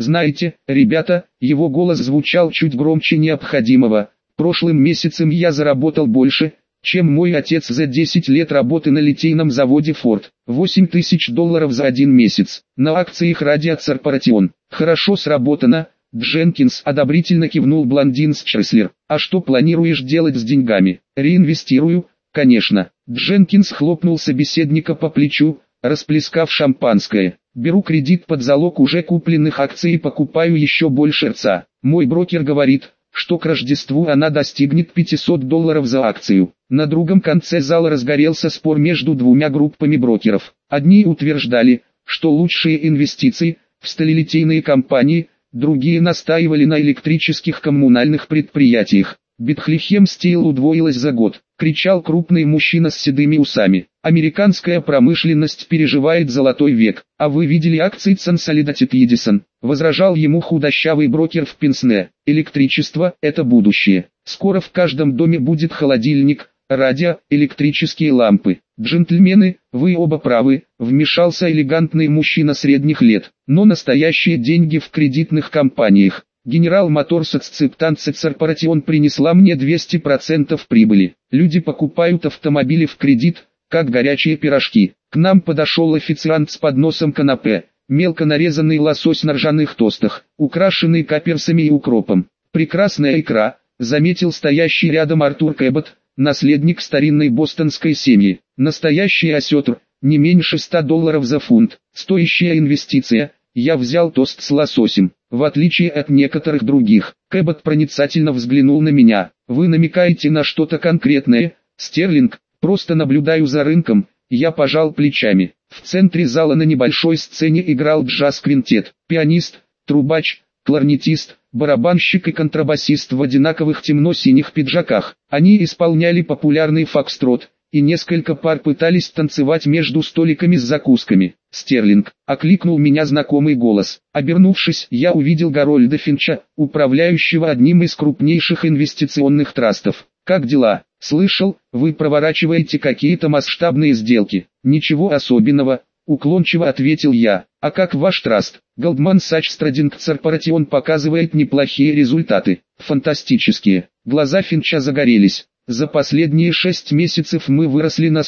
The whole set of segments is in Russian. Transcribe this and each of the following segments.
Знаете, ребята, его голос звучал чуть громче необходимого. Прошлым месяцем я заработал больше, чем мой отец за 10 лет работы на литейном заводе Ford. $8000 за один месяц. На акциях Радио Корпоратион. Хорошо сработано. Дженкинс одобрительно кивнул блондин с Чреслер. А что планируешь делать с деньгами? Реинвестирую, конечно. Дженкинс хлопнул собеседника по плечу, расплескав шампанское. Беру кредит под залог уже купленных акций и покупаю еще больше РЦА. Мой брокер говорит, что к Рождеству она достигнет $500 за акцию. На другом конце зала разгорелся спор между двумя группами брокеров. Одни утверждали, что лучшие инвестиции в сталелитейные компании, другие настаивали на электрических коммунальных предприятиях. Бетхлехем Стил удвоилась за год, кричал крупный мужчина с седыми усами. Американская промышленность переживает золотой век. А вы видели акции Consolidated Edison? Возражал ему худощавый брокер в пенсне. Электричество – это будущее. Скоро в каждом доме будет холодильник, радио, электрические лампы. Джентльмены, вы оба правы, вмешался элегантный мужчина средних лет. Но настоящие деньги в кредитных компаниях. General Motors Acceptance Corporation принесла мне 200% прибыли. Люди покупают автомобили в кредит, как горячие пирожки. К нам подошел официант с подносом канапе, мелко нарезанный лосось на ржаных тостах, украшенный каперсами и укропом. Прекрасная икра, заметил стоящий рядом Артур Кэббот, наследник старинной бостонской семьи. Настоящий осетр, не меньше $100 за фунт. Стоящая инвестиция. Я взял тост с лососем. В отличие от некоторых других, Кэббот проницательно взглянул на меня. Вы намекаете на что-то конкретное, Стерлинг? Просто наблюдаю за рынком. Я пожал плечами. В центре зала на небольшой сцене играл джаз-квинтет. Пианист, трубач, кларнетист, барабанщик и контрабасист в одинаковых темно-синих пиджаках. Они исполняли популярный фокстрот, и несколько пар пытались танцевать между столиками с закусками. «Стерлинг», — окликнул меня знакомый голос. Обернувшись, я увидел Гарольда Финча, управляющего одним из крупнейших инвестиционных трастов. «Как дела? Слышал, вы проворачиваете какие-то масштабные сделки». «Ничего особенного», — уклончиво ответил я. «А как ваш траст?» Goldman Sachs Trading Corporation показывает неплохие результаты. Фантастические. Глаза Финча загорелись. За последние 6 месяцев мы выросли на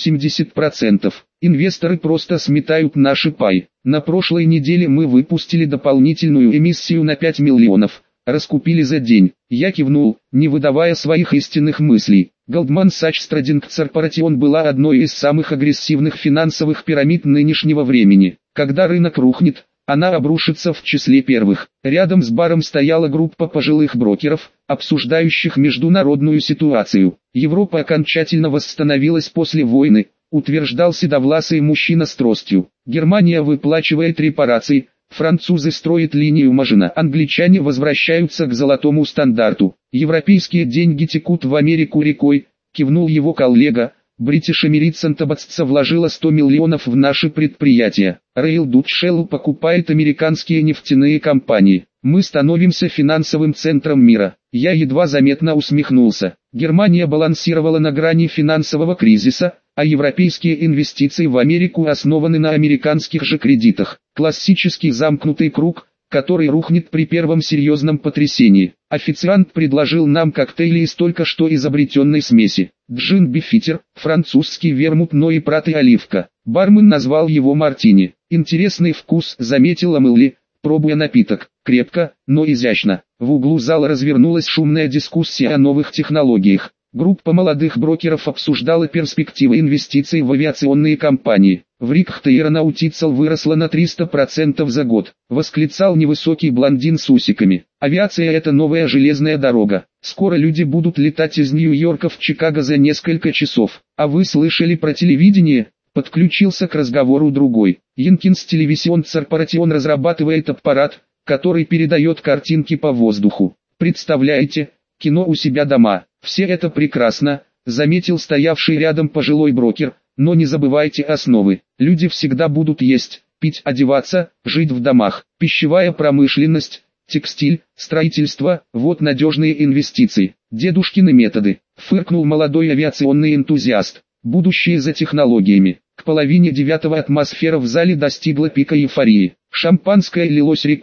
180%. Инвесторы просто сметают наши пай. На прошлой неделе мы выпустили дополнительную эмиссию на 5 миллионов. Раскупили за день. Я кивнул, не выдавая своих истинных мыслей. Goldman Sachs Trading Corporation была одной из самых агрессивных финансовых пирамид нынешнего времени. Когда рынок рухнет, она обрушится в числе первых. Рядом с баром стояла группа пожилых брокеров, обсуждающих международную ситуацию. Европа окончательно восстановилась после войны, утверждал седовласый мужчина с тростью. Германия выплачивает репарации, французы строят линию Мажино, англичане возвращаются к золотому стандарту. Европейские деньги текут в Америку рекой, кивнул его коллега. British American Tabacco вложила 100 миллионов в наши предприятия. Royal Dutch Shell покупает американские нефтяные компании. Мы становимся финансовым центром мира. Я едва заметно усмехнулся. Германия балансировала на грани финансового кризиса, а европейские инвестиции в Америку основаны на американских же кредитах. Классический замкнутый круг, который рухнет при первом серьезном потрясении. Официант предложил нам коктейли из только что изобретенной смеси. Джин Бифитер, французский вермут Ной Прат и оливка. Бармен назвал его мартини. Интересный вкус, заметила Мэлли, пробуя напиток. Крепко, но изящно. В углу зала развернулась шумная дискуссия о новых технологиях. Группа молодых брокеров обсуждала перспективы инвестиций в авиационные компании. В Рикхте аэронаутицел выросла на 300% за год, восклицал невысокий блондин с усиками. Авиация — это новая железная дорога. Скоро люди будут летать из Нью-Йорка в Чикаго за несколько часов. А вы слышали про телевидение? Подключился к разговору другой. Jenkins Television Corporation разрабатывает аппарат, который передает картинки по воздуху. Представляете, кино у себя дома. Все это прекрасно, заметил стоявший рядом пожилой брокер, но не забывайте основы. Люди всегда будут есть, пить, одеваться, жить в домах. Пищевая промышленность, текстиль, строительство – вот надежные инвестиции. Дедушкины методы, фыркнул молодой авиационный энтузиаст. Будущее за технологиями. К половине 9 атмосфера в зале достигла пика эйфории. Шампанское лилось рекой,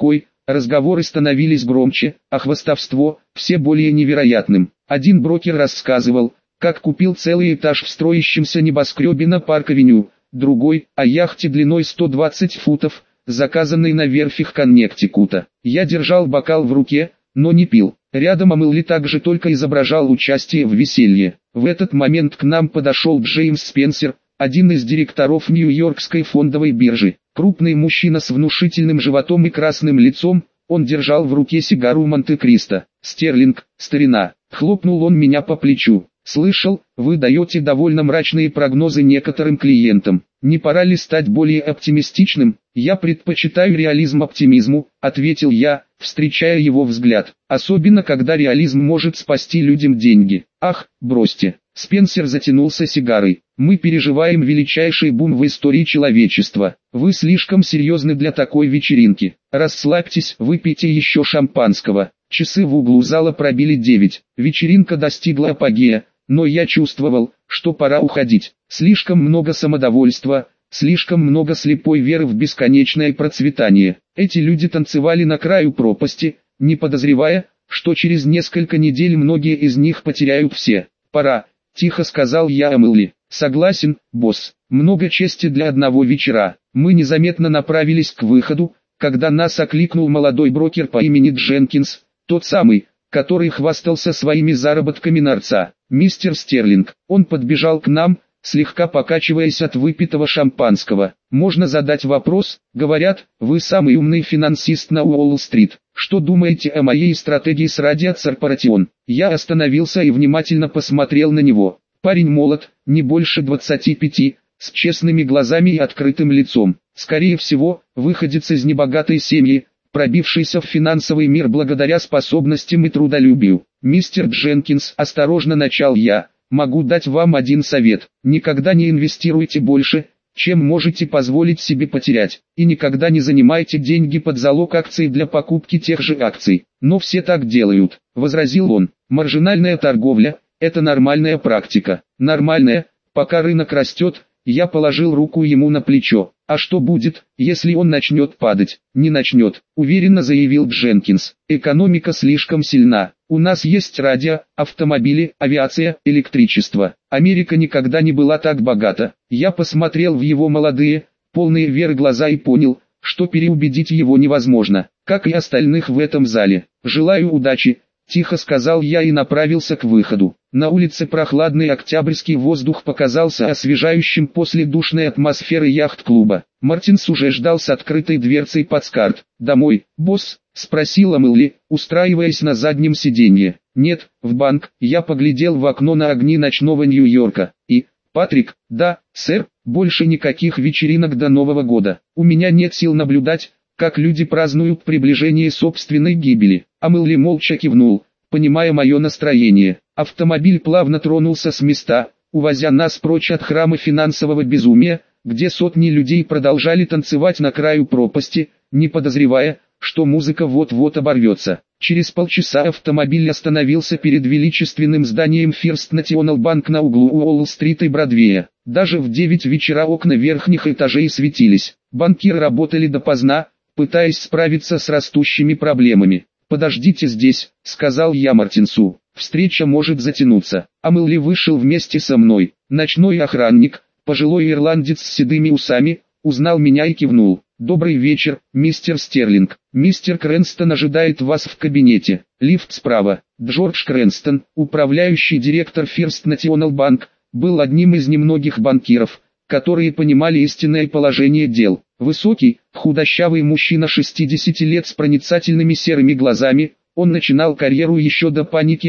Разговоры становились громче, а хвастовство – все более невероятным. Один брокер рассказывал, как купил целый этаж в строящемся небоскребе на Парк-авеню, другой – о яхте длиной 120 футов, заказанной на верфях Коннектикута. Я держал бокал в руке, но не пил. Рядом Амелли также только изображал участие в веселье. В этот момент к нам подошел Джеймс Спенсер, один из директоров Нью-Йоркской фондовой биржи. Крупный мужчина с внушительным животом и красным лицом, он держал в руке сигару Монте-Кристо. «Стерлинг, старина», — хлопнул он меня по плечу. «Слышал, вы даете довольно мрачные прогнозы некоторым клиентам. Не пора ли стать более оптимистичным?» «Я предпочитаю реализм оптимизму», — ответил я, встречая его взгляд. «Особенно когда реализм может спасти людям деньги». «Ах, бросьте». Спенсер затянулся сигарой. «Мы переживаем величайший бум в истории человечества. Вы слишком серьезны для такой вечеринки. Расслабьтесь, выпейте еще шампанского». Часы в углу зала пробили 9. Вечеринка достигла апогея, но я чувствовал, что пора уходить. Слишком много самодовольства, слишком много слепой веры в бесконечное процветание. Эти люди танцевали на краю пропасти, не подозревая, что через несколько недель многие из них потеряют все. «Пора», — тихо сказал я Амелли. «Согласен, босс. Много чести для одного вечера». Мы незаметно направились к выходу, когда нас окликнул молодой брокер по имени Дженкинс, тот самый, который хвастался своими заработками нарца. «Мистер Стерлинг». Он подбежал к нам, слегка покачиваясь от выпитого шампанского. «Можно задать вопрос? Говорят, вы самый умный финансист на Уолл-стрит. Что думаете о моей стратегии с радиоцирпоратион?» Я остановился и внимательно посмотрел на него. Парень молод, не больше 25, с честными глазами и открытым лицом. Скорее всего, выходец из небогатой семьи, пробившийся в финансовый мир благодаря способностям и трудолюбию. «Мистер Дженкинс», — осторожно начал я, — «могу дать вам один совет. Никогда не инвестируйте больше, чем можете позволить себе потерять, и никогда не занимайте деньги под залог акций для покупки тех же акций». «Но все так делают», — возразил он. «Маржинальная торговля — это нормальная практика». «Нормальная, пока рынок растет». Я положил руку ему на плечо. «А что будет, если он начнет падать?» «Не начнет», — уверенно заявил Дженкинс. «Экономика слишком сильна. У нас есть радио, автомобили, авиация, электричество. Америка никогда не была так богата». Я посмотрел в его молодые, полные веры глаза и понял, что переубедить его невозможно, как и остальных в этом зале. «Желаю удачи», — тихо сказал я и направился к выходу. На улице прохладный октябрьский воздух показался освежающим после душной атмосферы яхт-клуба. Мартинс уже ждал с открытой дверцей плацкарт. «Домой, босс?» — спросила Мэлли, устраиваясь на заднем сиденье. «Нет, в банк». Я поглядел в окно на огни ночного Нью-Йорка. «И, Патрик?» «Да, сэр, больше никаких вечеринок до Нового года. У меня нет сил наблюдать, как люди празднуют приближение собственной гибели». Мэлли молча кивнул, понимая мое настроение. Автомобиль плавно тронулся с места, увозя нас прочь от храма финансового безумия, где сотни людей продолжали танцевать на краю пропасти, не подозревая, что музыка вот-вот оборвется. Через полчаса автомобиль остановился перед величественным зданием First National Bank на углу Уолл-стрит и Бродвея. Даже в 9 вечера окна верхних этажей светились. Банкиры работали допоздна, пытаясь справиться с растущими проблемами. «Подождите здесь», — сказал я Мартинсу. «Встреча может затянуться». Мэлли вышел вместе со мной. Ночной охранник, пожилой ирландец с седыми усами, узнал меня и кивнул. «Добрый вечер, мистер Стерлинг. Мистер Крэнстон ожидает вас в кабинете. Лифт справа». Джордж Крэнстон, управляющий директор First National Bank, был одним из немногих банкиров, которые понимали истинное положение дел. Высокий, худощавый мужчина 60 лет с проницательными серыми глазами, он начинал карьеру еще до паники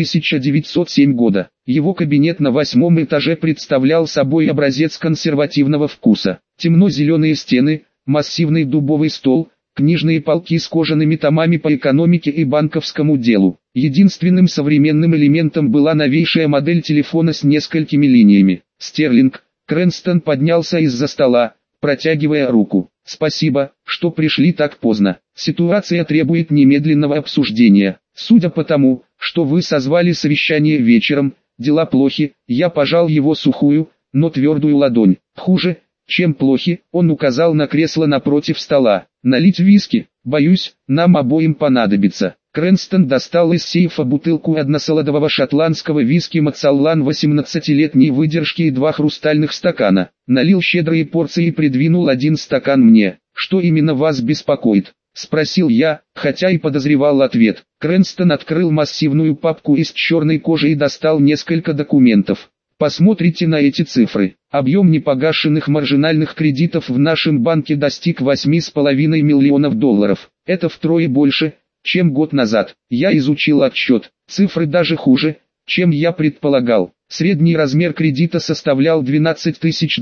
1907 года. Его кабинет на 8-м этаже представлял собой образец консервативного вкуса. Темно-зеленые стены, массивный дубовый стол, книжные полки с кожаными томами по экономике и банковскому делу. Единственным современным элементом была новейшая модель телефона с несколькими линиями. «Стерлинг», Крэнстон поднялся из-за стола, протягивая руку. «Спасибо, что пришли так поздно. Ситуация требует немедленного обсуждения. Судя по тому, что вы созвали совещание вечером, дела плохи». Я пожал его сухую, но твердую ладонь. «Хуже, чем плохи», он указал на кресло напротив стола. «Налить виски?» Боюсь, нам обоим понадобится. Крэнстон достал из сейфа бутылку односолодового шотландского виски Macallan 18-летней выдержки и 2 хрустальных стакана. Налил щедрые порции и придвинул 1 стакан мне. «Что именно вас беспокоит?» — спросил я, хотя и подозревал ответ. Крэнстон открыл массивную папку из черной кожи и достал несколько документов. «Посмотрите на эти цифры. Объем непогашенных маржинальных кредитов в нашем банке достиг $8,5 миллионов. Это втрое больше, чем год назад. Я изучил отчет. Цифры даже хуже, чем я предполагал. Средний размер кредита составлял $12 тысяч,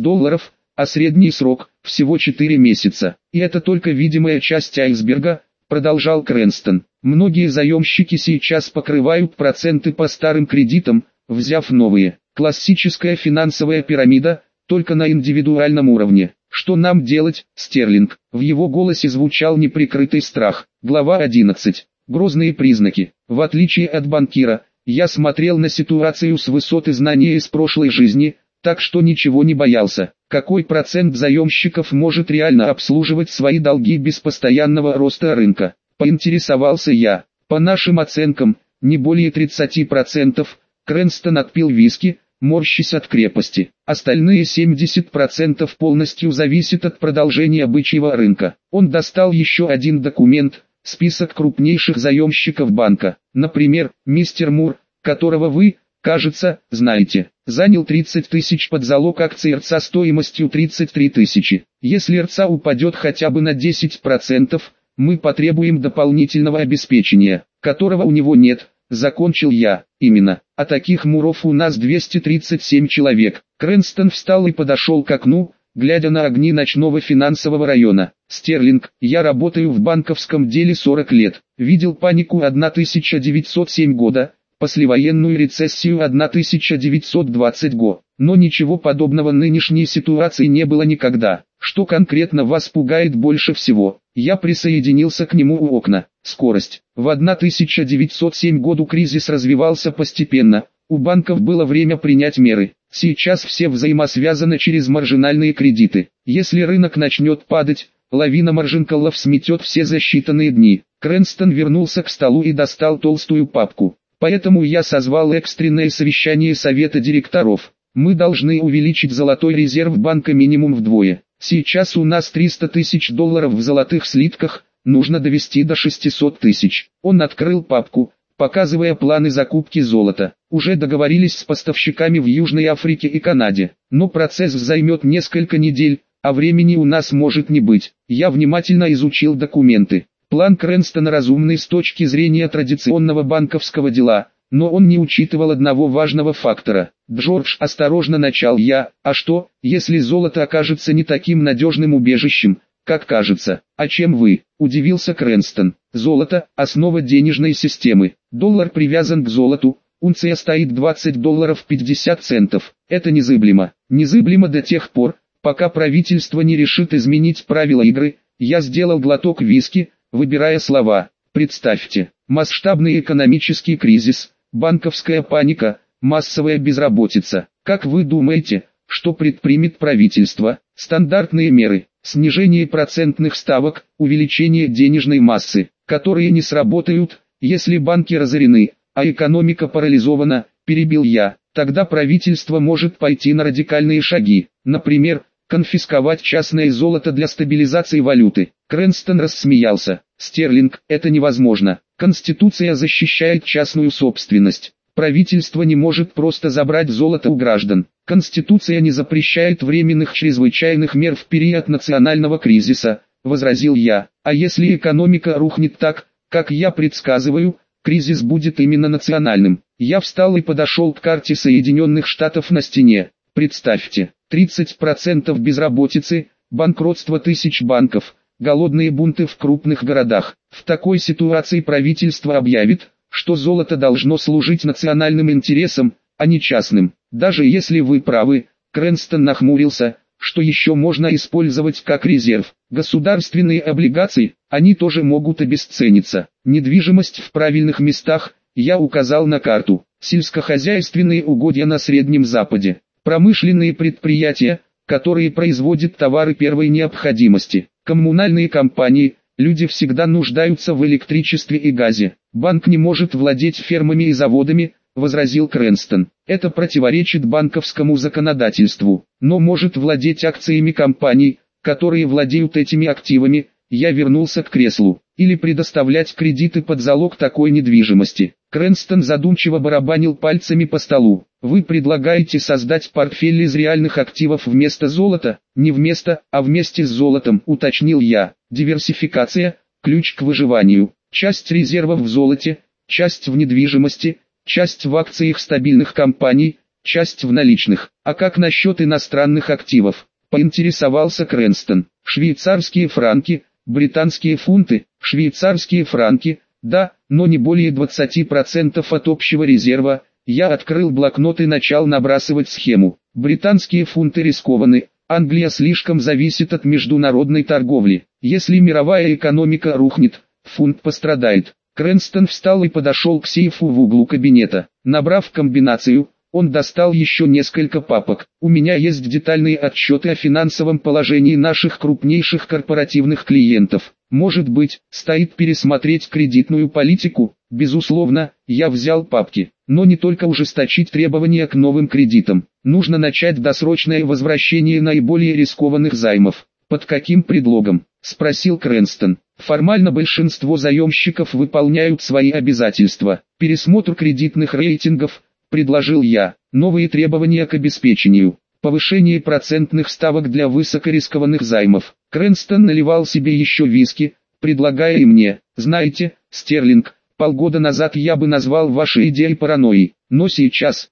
а средний срок – всего 4 месяца. И это только видимая часть айсберга», – продолжал Крэнстон. «Многие заемщики сейчас покрывают проценты по старым кредитам, взяв новые. Классическая финансовая пирамида, только на индивидуальном уровне. Что нам делать, Стерлинг?» В его голосе звучал неприкрытый страх. Глава 11. Грозные признаки. В отличие от банкира, я смотрел на ситуацию с высоты знания из прошлой жизни, так что ничего не боялся. Какой процент заемщиков может реально обслуживать свои долги без постоянного роста рынка? Поинтересовался я. По нашим оценкам, не более 30%. Крэнстон отпил виски, морщась от крепости. Остальные 70% полностью зависят от продолжения бычьего рынка. Он достал еще один документ, список крупнейших заемщиков банка. Например, мистер Мур, которого вы, кажется, знаете, занял 30 тысяч под залог акций РЦА стоимостью 33 тысячи. Если РЦА упадет хотя бы на 10%, мы потребуем дополнительного обеспечения, которого у него нет. Закончил я. Именно. А таких Муров у нас 237 человек. Крэнстон встал и подошел к окну, глядя на огни ночного финансового района. «Стерлинг, я работаю в банковском деле 40 лет. Видел панику 1907 года, послевоенную рецессию 1920 года. Но ничего подобного нынешней ситуации не было никогда. Что конкретно вас пугает больше всего?» Я присоединился к нему у окна. Скорость. В 1907 году кризис развивался постепенно, у банков было время принять меры. Сейчас все взаимосвязано через маржинальные кредиты. Если рынок начнет падать, лавина маржинкалов сметет все за считанные дни. Крэнстон вернулся к столу и достал толстую папку. Поэтому я созвал экстренное совещание совета директоров. Мы должны увеличить золотой резерв банка минимум вдвое. Сейчас у нас $300 тысяч в золотых слитках, нужно довести до 600 тысяч. Он открыл папку, показывая планы закупки золота. Уже договорились с поставщиками в Южной Африке и Канаде. Но процесс займет несколько недель, а времени у нас может не быть. Я внимательно изучил документы. План Крэнстона разумный с точки зрения традиционного банковского дела, но он не учитывал одного важного фактора. «Джордж», осторожно начал я, «а что, если золото окажется не таким надежным убежищем, как кажется?» «А чем вы?» – удивился Крэнстон. «Золото – основа денежной системы. Доллар привязан к золоту, унция стоит $20.50. Это незыблемо. Незыблемо до тех пор, пока правительство не решит изменить правила игры». Я сделал глоток виски, выбирая слова. «Представьте, масштабный экономический кризис, банковская паника, массовая безработица. Как вы думаете, что предпримет правительство? Стандартные меры, снижение процентных ставок, увеличение денежной массы, которые не сработают, если банки разорены, а экономика парализована», – перебил я. «Тогда правительство может пойти на радикальные шаги, например, конфисковать частное золото для стабилизации валюты». Крэнстон рассмеялся. «Стерлинг, это невозможно. Конституция защищает частную собственность. Правительство не может просто забрать золото у граждан. Конституция не запрещает временных чрезвычайных мер в период национального кризиса», – возразил я. «А если экономика рухнет так, как я предсказываю, кризис будет именно национальным». Я встал и подошел к карте Соединенных Штатов на стене. Представьте, 30% безработицы, банкротство тысяч банков, голодные бунты в крупных городах. В такой ситуации правительство объявит, что золото должно служить национальным интересам, а не частным. Даже если вы правы, Крэнстон нахмурился, что еще можно использовать как резерв. Государственные облигации, они тоже могут обесцениться. Недвижимость в правильных местах, я указал на карту. Сельскохозяйственные угодья на Среднем Западе. Промышленные предприятия, которые производят товары первой необходимости. Коммунальные компании, Люди всегда нуждаются в электричестве и газе. Банк не может владеть фермами и заводами, возразил Крэнстон. Это противоречит банковскому законодательству, но может владеть акциями компаний, которые владеют этими активами. Я вернулся к креслу. Или предоставлять кредиты под залог такой недвижимости. Крэнстон задумчиво барабанил пальцами по столу. Вы предлагаете создать портфель из реальных активов вместо золота? Не вместо, а вместе с золотом, уточнил я. Диверсификация – ключ к выживанию. Часть резервов в золоте, часть в недвижимости, часть в акциях стабильных компаний, часть в наличных. А как насчет иностранных активов? Поинтересовался Крэнстон. Швейцарские франки, британские фунты, швейцарские франки, да, но не более 20% от общего резерва. Я открыл блокнот и начал набрасывать схему. Британские фунты рискованы, Англия слишком зависит от международной торговли. Если мировая экономика рухнет, фунт пострадает. Крэнстон встал и подошел к сейфу в углу кабинета. Набрав комбинацию, он достал еще несколько папок. У меня есть детальные отчеты о финансовом положении наших крупнейших корпоративных клиентов. Может быть, стоит пересмотреть кредитную политику? Безусловно, я взял папки. Но не только ужесточить требования к новым кредитам. Нужно начать досрочное возвращение наиболее рискованных займов. Под каким предлогом? Спросил Крэнстон. Формально большинство заемщиков выполняют свои обязательства. Пересмотр кредитных рейтингов, предложил я. Новые требования к обеспечению. Повышение процентных ставок для высокорискованных займов. Крэнстон наливал себе еще виски, предлагая и мне. Знаете, Стерлинг, полгода назад я бы назвал ваши идеи паранойей. Но сейчас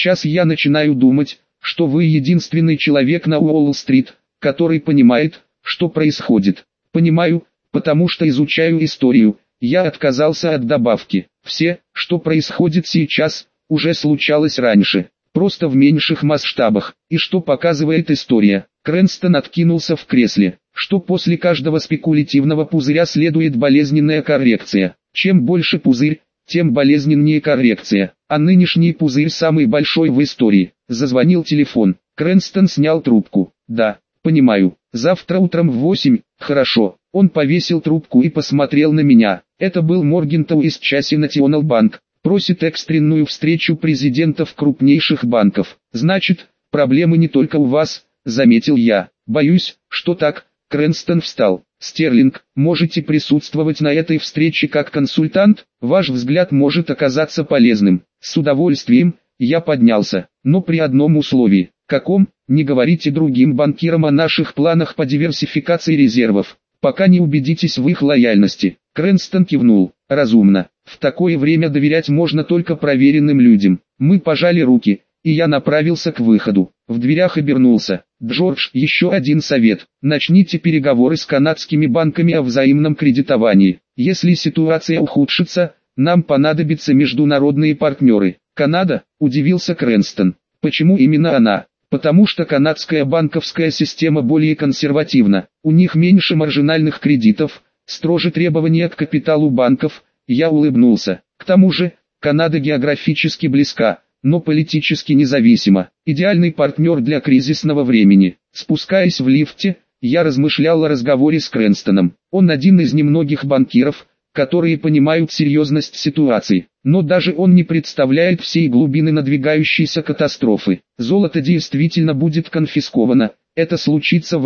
я начинаю думать, что вы единственный человек на Уолл-стрит, который понимает, что происходит. Понимаю, потому что изучаю историю. Я отказался от добавки. Все, что происходит сейчас, уже случалось раньше, просто в меньших масштабах. И что показывает история? Крэнстон откинулся в кресле, что после каждого спекулятивного пузыря следует болезненная коррекция. Чем больше пузырь, тем болезненнее коррекция. А нынешний пузырь самый большой в истории. Зазвонил телефон. Крэнстон снял трубку. Да, понимаю. Завтра утром в 8, хорошо. Он повесил трубку и посмотрел на меня. Это был Моргентау из Chase National Bank. Просит экстренную встречу президентов крупнейших банков. Значит, проблемы не только у вас, заметил я. Боюсь, что так. Крэнстон встал. Стерлинг, можете присутствовать на этой встрече как консультант? Ваш взгляд может оказаться полезным. С удовольствием. Я поднялся, но при одном условии. Каком? Не говорите другим банкирам о наших планах по диверсификации резервов, пока не убедитесь в их лояльности. Крэнстон кивнул. Разумно. В такое время доверять можно только проверенным людям. Мы пожали руки, и я направился к выходу. В дверях обернулся. Джордж, еще один совет. Начните переговоры с канадскими банками о взаимном кредитовании. Если ситуация ухудшится, нам понадобятся международные партнеры. Канада? Удивился Крэнстон. Почему именно она? Потому что канадская банковская система более консервативна. У них меньше маржинальных кредитов, строже требования к капиталу банков. Я улыбнулся. К тому же, Канада географически близка, но политически независима. Идеальный партнер для кризисного времени. Спускаясь в лифте, я размышлял о разговоре с Крэнстоном. Он один из немногих банкиров, которые понимают серьезность ситуации. Но даже он не представляет всей глубины надвигающейся катастрофы. Золото действительно будет конфисковано. Это случится в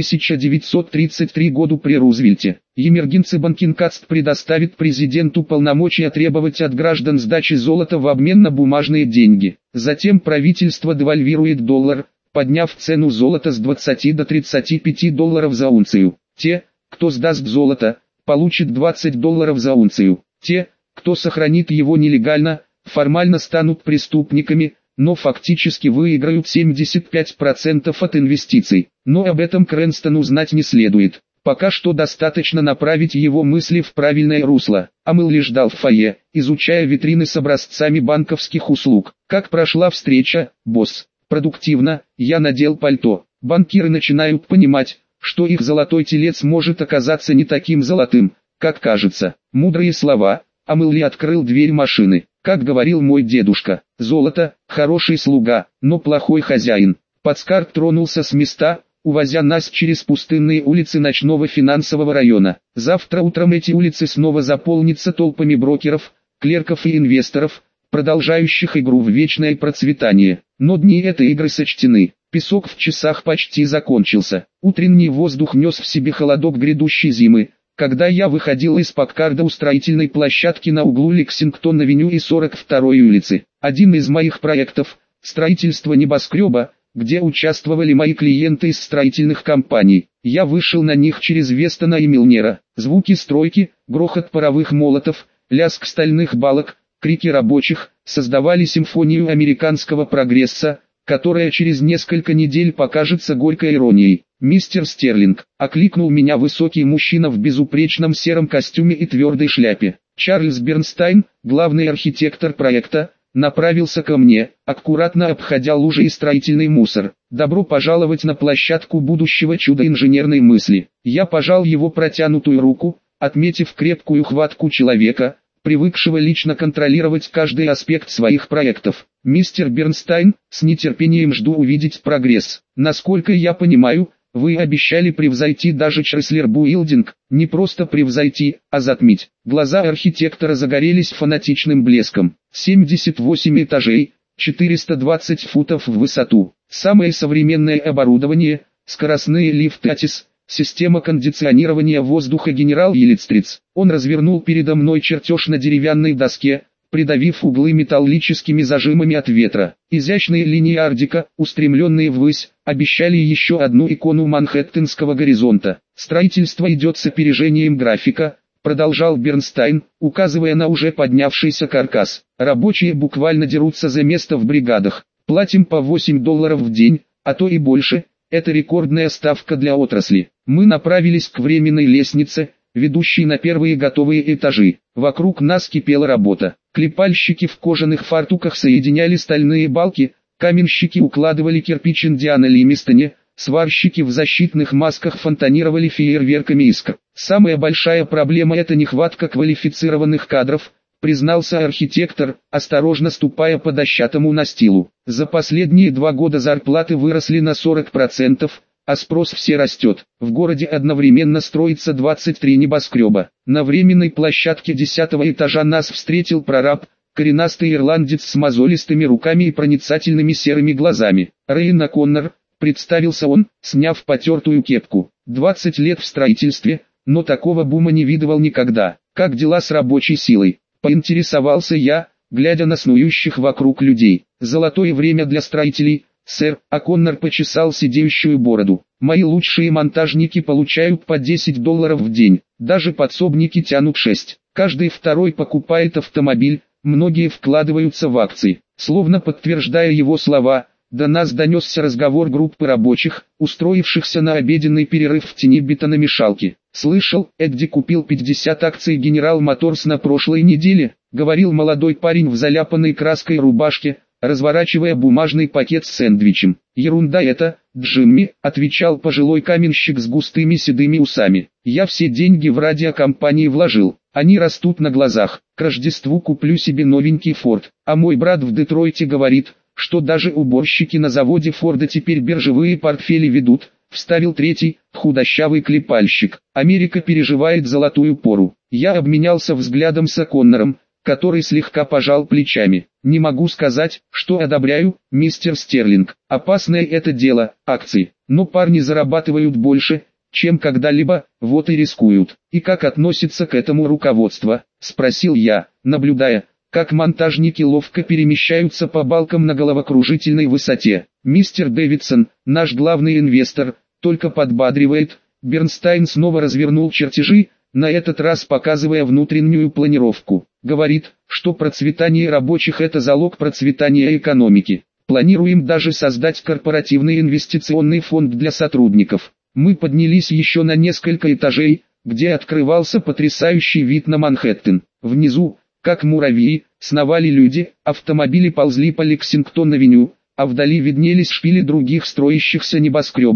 1933 году при Рузвельте. Емергенцы Банкинкаст предоставит президенту полномочия требовать от граждан сдачи золота в обмен на бумажные деньги. Затем правительство девальвирует доллар, подняв цену золота с 20 до 35 долларов за унцию. Те, кто сдаст золото, получат $20 за унцию. Те, кто сохранит его нелегально, формально станут преступниками, но фактически выиграют 75% от инвестиций. Но об этом Крэнстону знать не следует. Пока что достаточно направить его мысли в правильное русло. А Мэлли ждал в фойе, изучая витрины с образцами банковских услуг. Как прошла встреча, босс? Продуктивно. Я надел пальто. Банкиры начинают понимать, что их золотой телец может оказаться не таким золотым, как кажется. Мудрые слова. А Мэлли открыл дверь машины. Как говорил мой дедушка, золото – хороший слуга, но плохой хозяин. Подскарт тронулся с места, увозя нас через пустынные улицы ночного финансового района. Завтра утром эти улицы снова заполнятся толпами брокеров, клерков и инвесторов, продолжающих игру в вечное процветание. Но дни этой игры сочтены. Песок в часах почти закончился. Утренний воздух нес в себе холодок грядущей зимы. Когда я выходил из Паккарда у строительной площадки на углу Лексингтон-авеню и 42-й улицы, один из моих проектов – строительство небоскреба, где участвовали мои клиенты из строительных компаний. Я вышел на них через Вестона и Милнера. Звуки стройки, грохот паровых молотов, лязг стальных балок, крики рабочих создавали симфонию американского прогресса, которая через несколько недель покажется горькой иронией. «Мистер Стерлинг», — окликнул меня высокий мужчина в безупречном сером костюме и твердой шляпе. Чарльз Бернстайн, главный архитектор проекта, направился ко мне, аккуратно обходя лужи и строительный мусор. «Добро пожаловать на площадку будущего чуда инженерной мысли». Я пожал его протянутую руку, отметив крепкую хватку человека, привыкшего лично контролировать каждый аспект своих проектов. «Мистер Бернстайн, с нетерпением жду увидеть прогресс. Насколько я понимаю, вы обещали превзойти даже Чреслер Буилдинг, не просто превзойти, а затмить». Глаза архитектора загорелись фанатичным блеском. 78 этажей, 420 футов в высоту. Самое современное оборудование, скоростные лифты АТИС, система кондиционирования воздуха Генерал Елистриц. Он развернул передо мной чертеж на деревянной доске, придавив углы металлическими зажимами от ветра. Изящные линии Ардика, устремленные ввысь, обещали еще одну икону манхэттенского горизонта. «Строительство идет с опережением графика», — продолжал Бернстайн, указывая на уже поднявшийся каркас. «Рабочие буквально дерутся за место в бригадах. Платим по $8 в день, а то и больше. Это рекордная ставка для отрасли». Мы направились к временной лестнице, ведущей на первые готовые этажи. Вокруг нас кипела работа. Клепальщики в кожаных фартуках соединяли стальные балки, каменщики укладывали кирпич Индиана Лимистоне, сварщики в защитных масках фонтанировали фейерверками искр. «Самая большая проблема – это нехватка квалифицированных кадров», признался архитектор, осторожно ступая по дощатому настилу. «За последние 2 года зарплаты выросли на 40%, а спрос все растет. В городе одновременно строится 23 небоскреба. На временной площадке 10-го этажа нас встретил прораб, коренастый ирландец с мозолистыми руками и проницательными серыми глазами. «Рэйн О'Коннор», представился он, сняв потертую кепку. 20 лет в строительстве, но такого бума не видывал никогда. «Как дела с рабочей силой?» — поинтересовался я, глядя на снующих вокруг людей. «Золотое время для строителей, сэр», — О'Коннор почесал сидеющую бороду. «Мои лучшие монтажники получают по $10 в день, даже подсобники тянут 6. Каждый второй покупает автомобиль, многие вкладываются в акции». Словно подтверждая его слова, до нас донесся разговор группы рабочих, устроившихся на обеденный перерыв в тени бетономешалки. «Слышал, Эдди купил 50 акций General Motors на прошлой неделе», — говорил молодой парень в заляпанной краской рубашке, разворачивая бумажный пакет с сэндвичем. «Ерунда это, Джимми», — отвечал пожилой каменщик с густыми седыми усами. «Я все деньги в радиокомпании вложил, они растут на глазах. К Рождеству куплю себе новенький Форд, а мой брат в Детройте говорит, что даже уборщики на заводе Форда теперь биржевые портфели ведут», — вставил третий, худощавый клепальщик. «Америка переживает золотую пору». Я обменялся взглядом с О'Коннором, который слегка пожал плечами. «Не могу сказать, что одобряю, мистер Стерлинг. Опасное это дело, акции. Но парни зарабатывают больше, чем когда-либо, вот и рискуют». «И как относится к этому руководство?» — спросил я, наблюдая, как монтажники ловко перемещаются по балкам на головокружительной высоте. «Мистер Дэвидсон, наш главный инвестор, только подбадривает». Бернстайн снова развернул чертежи, на этот раз показывая внутреннюю планировку. «Говорит, что процветание рабочих – это залог процветания экономики. Планируем даже создать корпоративный инвестиционный фонд для сотрудников». Мы поднялись еще на несколько этажей, где открывался потрясающий вид на Манхэттен. Внизу, как муравьи, сновали люди, автомобили ползли по Лексингтон-авеню, а вдали виднелись шпили других строящихся небоскребов.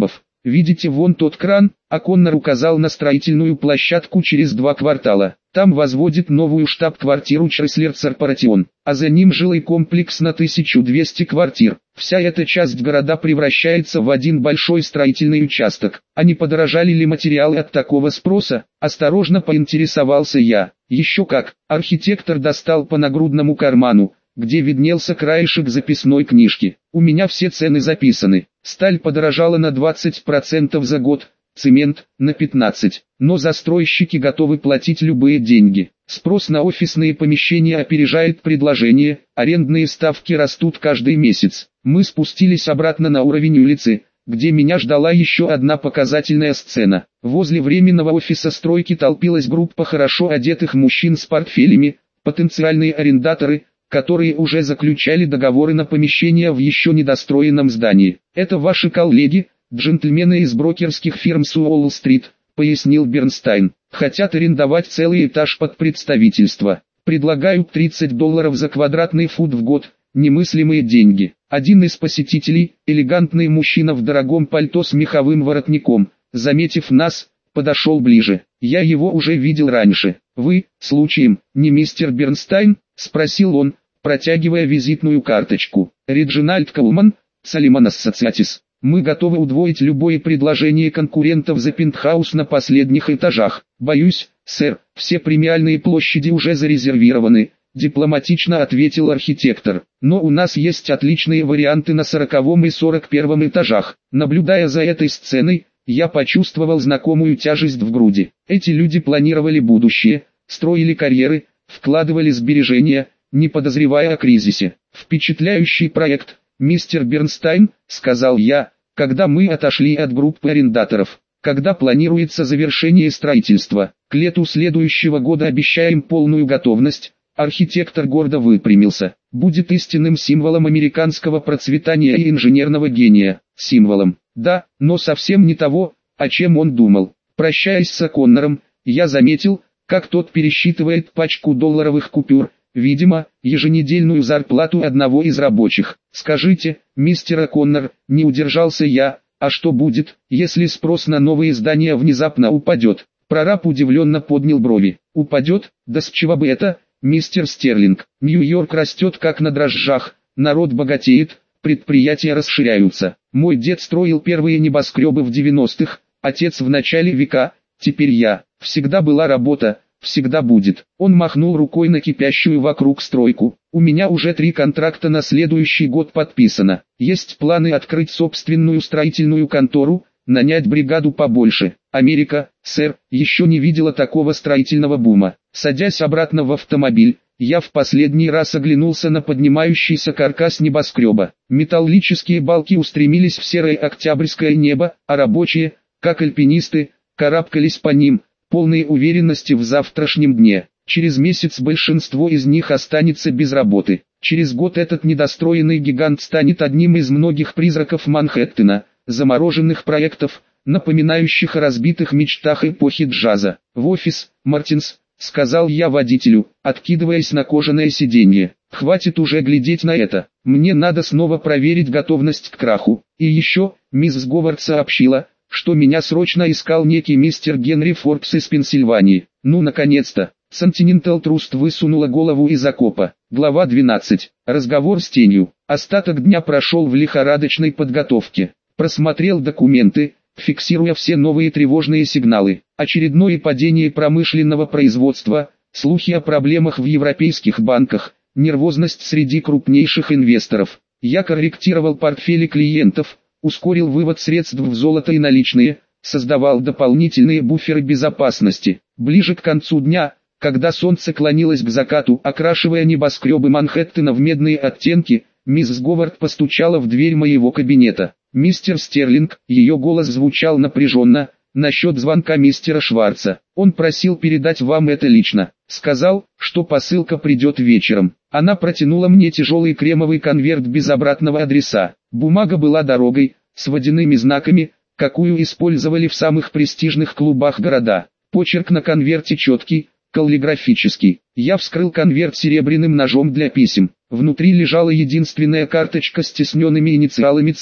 Видите вон тот кран? А Коннор указал на строительную площадку через 2 квартала. Там возводит новую штаб-квартиру Chrysler Corporation, а за ним жилой комплекс на 1200 квартир. Вся эта часть города превращается в один большой строительный участок. А не подорожали ли материалы от такого спроса? Осторожно поинтересовался я. Еще как. Архитектор достал по нагрудному карману, где виднелся краешек записной книжки. У меня все цены записаны. Сталь подорожала на 20% за год, цемент на 15%. Но застройщики готовы платить любые деньги. Спрос на офисные помещения опережает предложение, арендные ставки растут каждый месяц. Мы спустились обратно на уровень улицы, где меня ждала еще одна показательная сцена. Возле временного офиса стройки толпилась группа хорошо одетых мужчин с портфелями, потенциальные арендаторы, которые уже заключали договоры на помещения в еще недостроенном здании. «Это ваши коллеги, джентльмены из брокерских фирм с Уолл-стрит», — пояснил Бернстайн. «Хотят арендовать целый этаж под представительство. Предлагают $30 за квадратный фут в год, немыслимые деньги». Один из посетителей, элегантный мужчина в дорогом пальто с меховым воротником, заметив нас, подошел ближе. Я его уже видел раньше. «Вы, случаем, не мистер Бернстайн?» — спросил он, протягивая визитную карточку. «Реджинальд Колман, Салиман Ассоциатис. Мы готовы удвоить любое предложение конкурентов за пентхаус на последних этажах. Боюсь, сэр, все премиальные площади уже зарезервированы», — дипломатично ответил архитектор. «Но у нас есть отличные варианты на 40-м и 41-м этажах». Наблюдая за этой сценой, я почувствовал знакомую тяжесть в груди. Эти люди планировали будущее, строили карьеры, вкладывали сбережения, не подозревая о кризисе. «Впечатляющий проект, мистер Бернстайн», — сказал я, когда мы отошли от группы арендаторов. «Когда планируется завершение строительства?» «К лету следующего года обещаем полную готовность». Архитектор гордо выпрямился. «Будет истинным символом американского процветания и инженерного гения». Символом. Да, но совсем не того, о чем он думал. Прощаясь с Коннором, я заметил, как тот пересчитывает пачку долларовых купюр, видимо, еженедельную зарплату одного из рабочих. «Скажите, мистер Коннор», — не удержался я, «а что будет, если спрос на новые здания внезапно упадет?» Прораб удивленно поднял брови. «Упадет? Да с чего бы это, мистер Стерлинг? Нью-Йорк растет как на дрожжах, народ богатеет, предприятия расширяются. Мой дед строил первые небоскребы в 90-х, отец в начале века, теперь я. Всегда была работа, всегда будет». Он махнул рукой на кипящую вокруг стройку. «У меня уже 3 контракта на следующий год подписано. Есть планы открыть собственную строительную контору, нанять бригаду побольше. Америка, сэр, еще не видела такого строительного бума». Садясь обратно в автомобиль, я в последний раз оглянулся на поднимающийся каркас небоскреба. Металлические балки устремились в серое октябрьское небо, а рабочие, как альпинисты, карабкались по ним, полные уверенности в завтрашнем дне. Через месяц большинство из них останется без работы. Через год этот недостроенный гигант станет одним из многих призраков Манхэттена, замороженных проектов, напоминающих о разбитых мечтах эпохи джаза. «В офис, Мартинс», — сказал я водителю, откидываясь на кожаное сиденье. «Хватит уже глядеть на это. Мне надо снова проверить готовность к краху. И еще, мисс Говард сообщила, что меня срочно искал некий мистер Генри Форбс из Пенсильвании. Ну, наконец-то». Continental Trust высунула голову из окопа. Глава 12. Разговор с тенью. Остаток дня прошел в лихорадочной подготовке. Просмотрел документы, фиксируя все новые тревожные сигналы. Очередное падение промышленного производства, слухи о проблемах в европейских банках, нервозность среди крупнейших инвесторов. Я корректировал портфели клиентов, ускорил вывод средств в золото и наличные, создавал дополнительные буферы безопасности. Ближе к концу дня, когда солнце клонилось к закату, окрашивая небоскребы Манхэттена в медные оттенки, мисс Говард постучала в дверь моего кабинета. «Мистер Стерлинг», ее голос звучал напряженно, «насчет звонка мистера Шварца. Он просил передать вам это лично. Сказал, что посылка придет вечером». Она протянула мне тяжелый кремовый конверт без обратного адреса. Бумага была дорогой, с водяными знаками, какую использовали в самых престижных клубах города. Почерк на конверте четкий, каллиграфический. Я вскрыл конверт серебряным ножом для писем. Внутри лежала единственная карточка с тисненными инициалами «Ц».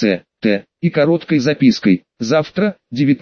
Т. и короткой запиской. Завтра,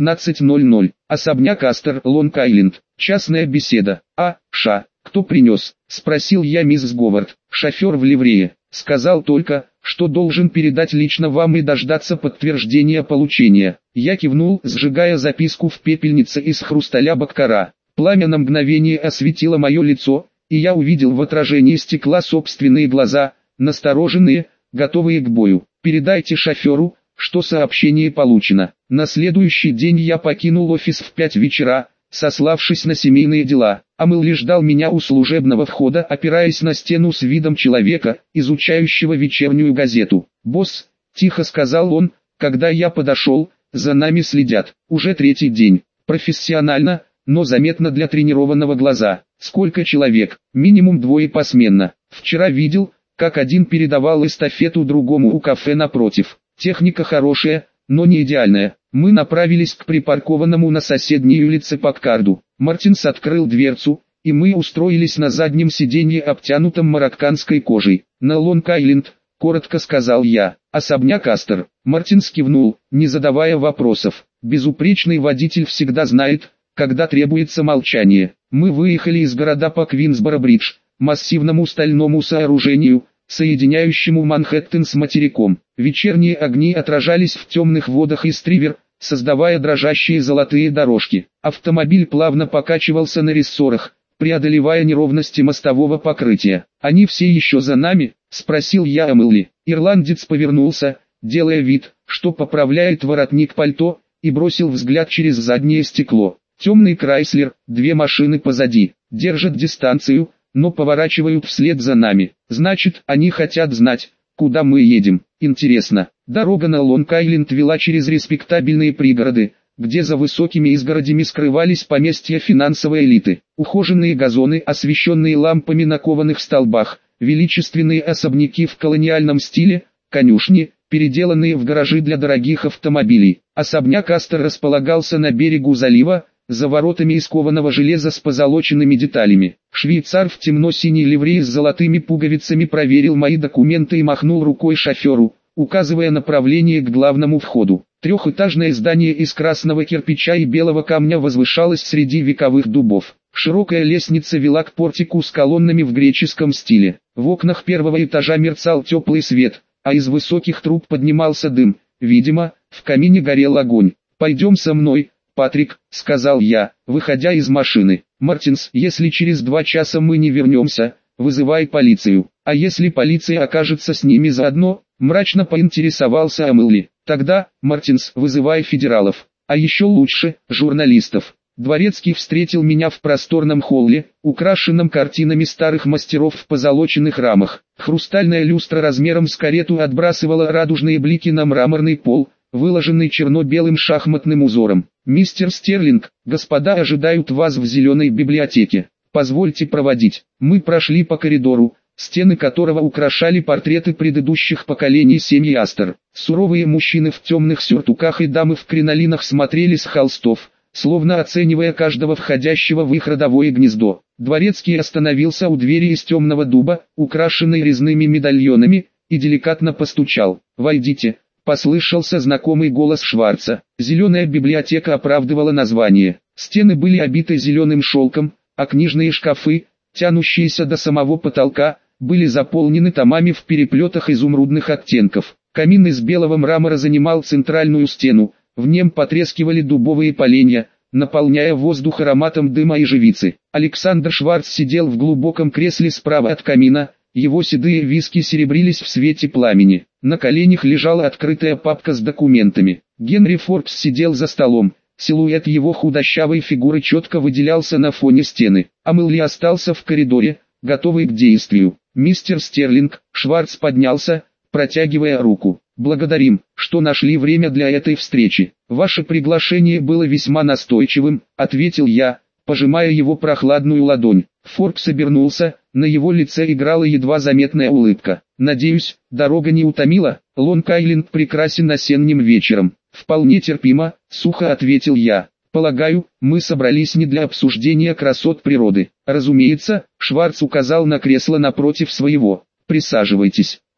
19:00. Особняк Астер, Лонг-Айленд. Частная беседа. А. Ша. Кто принес? Спросил я мисс Говард. Шофер в ливрее. Сказал только, что должен передать лично вам и дождаться подтверждения получения. Я кивнул, сжигая записку в пепельнице из хрусталя Баккара. Пламя на мгновение осветило мое лицо, и я увидел в отражении стекла собственные глаза, настороженные, готовые к бою. Передайте шоферу, что сообщение получено. На следующий день я покинул офис в 5 вечера, сославшись на семейные дела. Амелли ждал меня у служебного входа, опираясь на стену с видом человека, изучающего вечернюю газету. «Босс», — тихо сказал он, когда я подошел, — «за нами следят. Уже 3-й день. Профессионально, но заметно для тренированного глаза. Сколько человек? Минимум 2 посменно. Вчера видел, как один передавал эстафету другому у кафе напротив. Техника хорошая, но не идеальная». Мы направились к припаркованному на соседней улице Паккарду. Мартинс открыл дверцу, и мы устроились на заднем сиденье, обтянутом марокканской кожей. «На Лонг-Айленд», — коротко сказал я. «Особняк Астер». Мартинс кивнул, не задавая вопросов. Безупречный водитель всегда знает, когда требуется молчание. Мы выехали из города по Квинсборо-Бридж, массивному стальному сооружению, соединяющему Манхэттен с материком. Вечерние огни отражались в темных водах Истривер, создавая дрожащие золотые дорожки. Автомобиль плавно покачивался на рессорах, преодолевая неровности мостового покрытия. «Они все еще за нами?» — спросил я Амелли. Ирландец повернулся, делая вид, что поправляет воротник пальто, и бросил взгляд через заднее стекло. Темный Крайслер, 2 машины позади, держат дистанцию, но поворачивают вслед за нами. Значит, они хотят знать, куда мы едем. Интересно, дорога на Лонг-Айленд вела через респектабельные пригороды, где за высокими изгородями скрывались поместья финансовой элиты. Ухоженные газоны, освещенные лампами на кованых столбах, величественные особняки в колониальном стиле, конюшни, переделанные в гаражи для дорогих автомобилей. Особняк Астер располагался на берегу залива, за воротами из кованого железа с позолоченными деталями. Швейцар в темно-синей ливрее с золотыми пуговицами проверил мои документы и махнул рукой шоферу, указывая направление к главному входу. 3-этажное здание из красного кирпича и белого камня возвышалось среди вековых дубов. Широкая лестница вела к портику с колоннами в греческом стиле. В окнах 1-го этажа мерцал теплый свет, а из высоких труб поднимался дым. Видимо, в камине горел огонь. «Пойдем со мной, Патрик», — сказал я, выходя из машины. «Мартинс, если через 2 часа мы не вернемся, вызывай полицию. А если полиция окажется с ними заодно?» — мрачно поинтересовался Амелли. «Тогда, Мартинс, вызывай федералов. А еще лучше, журналистов». Дворецкий встретил меня в просторном холле, украшенном картинами старых мастеров в позолоченных рамах. Хрустальная люстра размером с карету отбрасывала радужные блики на мраморный пол, выложенный черно-белым шахматным узором. «Мистер Стерлинг, господа ожидают вас в зеленой библиотеке. Позвольте проводить». Мы прошли по коридору, стены которого украшали портреты предыдущих поколений семьи Астер. Суровые мужчины в темных сюртуках и дамы в кринолинах смотрели с холстов, словно оценивая каждого входящего в их родовое гнездо. Дворецкий остановился у двери из темного дуба, украшенной резными медальонами, и деликатно постучал. «Войдите», — послышался знакомый голос Шварца. Зеленая библиотека оправдывала название. Стены были обиты зеленым шелком, а книжные шкафы, тянущиеся до самого потолка, были заполнены томами в переплетах изумрудных оттенков. Камин из белого мрамора занимал центральную стену, в нем потрескивали дубовые поленья, наполняя воздух ароматом дыма и живицы. Александр Шварц сидел в глубоком кресле справа от камина, его седые виски серебрились в свете пламени. На коленях лежала открытая папка с документами. Генри Форбс сидел за столом, силуэт его худощавой фигуры четко выделялся на фоне стены. Амелли остался в коридоре, готовый к действию. «Мистер Стерлинг», Шварц поднялся, протягивая руку. «Благодарим, что нашли время для этой встречи. Ваше приглашение было весьма настойчивым», — ответил я, пожимая его прохладную ладонь. Форбс обернулся, на его лице играла едва заметная улыбка. «Надеюсь, дорога не утомила? Лонг-Айленд прекрасен осенним вечером». «Вполне терпимо», — сухо ответил я. «Полагаю, мы собрались не для обсуждения красот природы». «Разумеется», — Шварц указал на кресло напротив своего. «Присаживайтесь».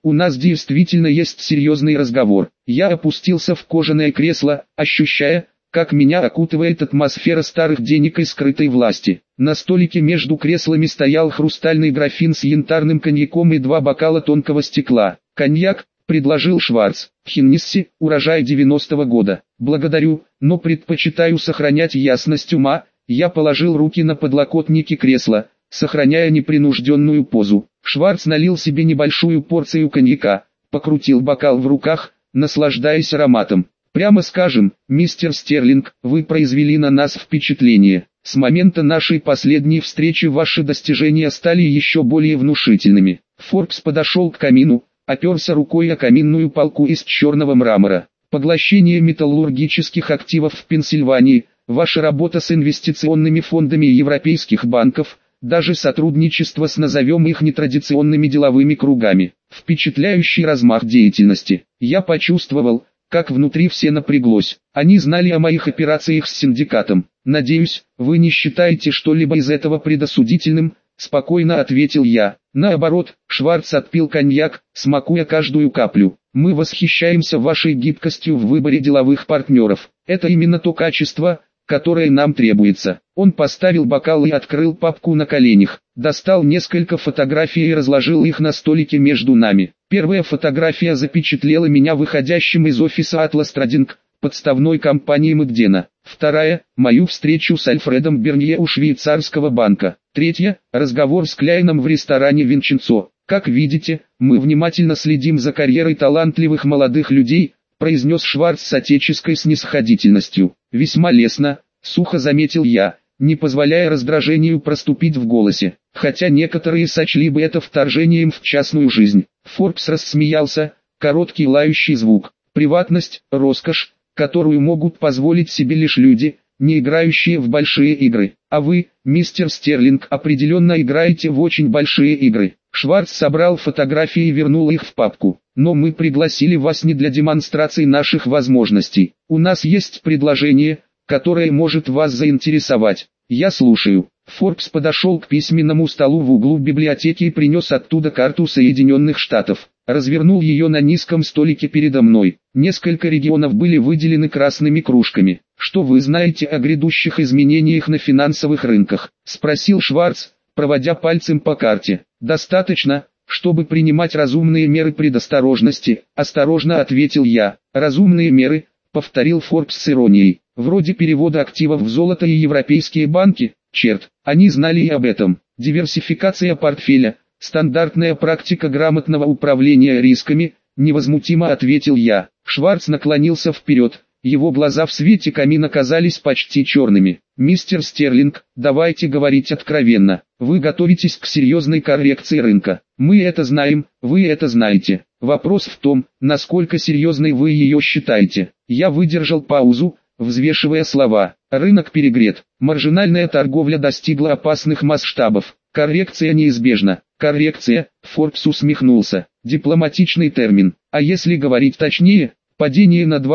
У нас действительно есть серьезный разговор. Я опустился в кожаное кресло, ощущая, как меня окутывает атмосфера старых денег и скрытой власти. На столике между креслами стоял хрустальный графин с янтарным коньяком и 2 бокала тонкого стекла. «Коньяк», — предложил Шварц. «Хеннесси, урожай 90-го года». «Благодарю, но предпочитаю сохранять ясность ума». Я положил руки на подлокотники кресла, сохраняя непринужденную позу. Шварц налил себе небольшую порцию коньяка, покрутил бокал в руках, наслаждаясь ароматом. «Прямо скажем, мистер Стерлинг, вы произвели на нас впечатление. С момента нашей последней встречи ваши достижения стали еще более внушительными». Форбс подошел к камину, оперся рукой о каминную полку из черного мрамора. «Поглощение металлургических активов в Пенсильвании, ваша работа с инвестиционными фондами европейских банков, даже сотрудничество с, назовем их, нетрадиционными деловыми кругами. Впечатляющий размах деятельности. Я почувствовал, как внутри все напряглось. Они знали о моих операциях с синдикатом. Надеюсь, вы не считаете что-либо из этого предосудительным?» Спокойно ответил я. Наоборот, Шварц отпил коньяк, смакуя каждую каплю. «Мы восхищаемся вашей гибкостью в выборе деловых партнеров. Это именно то качество, которое нам требуется». Он поставил бокал и открыл папку на коленях, достал несколько фотографий и разложил их на столике между нами. Первая фотография запечатлела меня выходящим из офиса Atlas Trading, подставной компании Мэгдена. Вторая – мою встречу с Альфредом Бернье у швейцарского банка. Третья – разговор с Кляйном в ресторане Винченцо. «Как видите, мы внимательно следим за карьерой талантливых молодых людей», произнес Шварц с отеческой снисходительностью. «Весьма лестно», — сухо заметил я, не позволяя раздражению проступить в голосе, хотя некоторые сочли бы это вторжением в частную жизнь. Форбс рассмеялся, короткий лающий звук. «Приватность — роскошь, которую могут позволить себе лишь люди, не играющие в большие игры. А вы, мистер Стерлинг, определенно играете в очень большие игры». Шварц собрал фотографии и вернул их в папку. «Но мы пригласили вас не для демонстрации наших возможностей. У нас есть предложение, которое может вас заинтересовать. Я слушаю». Форбс подошел к письменному столу в углу библиотеки и принес оттуда карту Соединенных Штатов. Развернул ее на низком столике передо мной. Несколько регионов были выделены красными кружками. «Что вы знаете о грядущих изменениях на финансовых рынках?» — спросил Шварц, проводя пальцем по карте. «Достаточно, чтобы принимать разумные меры предосторожности», — осторожно ответил я. «Разумные меры», — повторил Форбс с иронией. «Вроде перевода активов в золото и европейские банки? Черт, они знали и об этом. Диверсификация портфеля, стандартная практика грамотного управления рисками», — невозмутимо ответил я. Шварц наклонился вперед. Его глаза в свете камина казались почти черными. «Мистер Стерлинг, давайте говорить откровенно. Вы готовитесь к серьезной коррекции рынка. Мы это знаем, вы это знаете. Вопрос в том, насколько серьезной вы ее считаете». Я выдержал паузу, взвешивая слова. Рынок перегрет. Маржинальная торговля достигла опасных масштабов. Коррекция неизбежна. Коррекция, Форбс усмехнулся. Дипломатичный термин. А если говорить точнее, падение на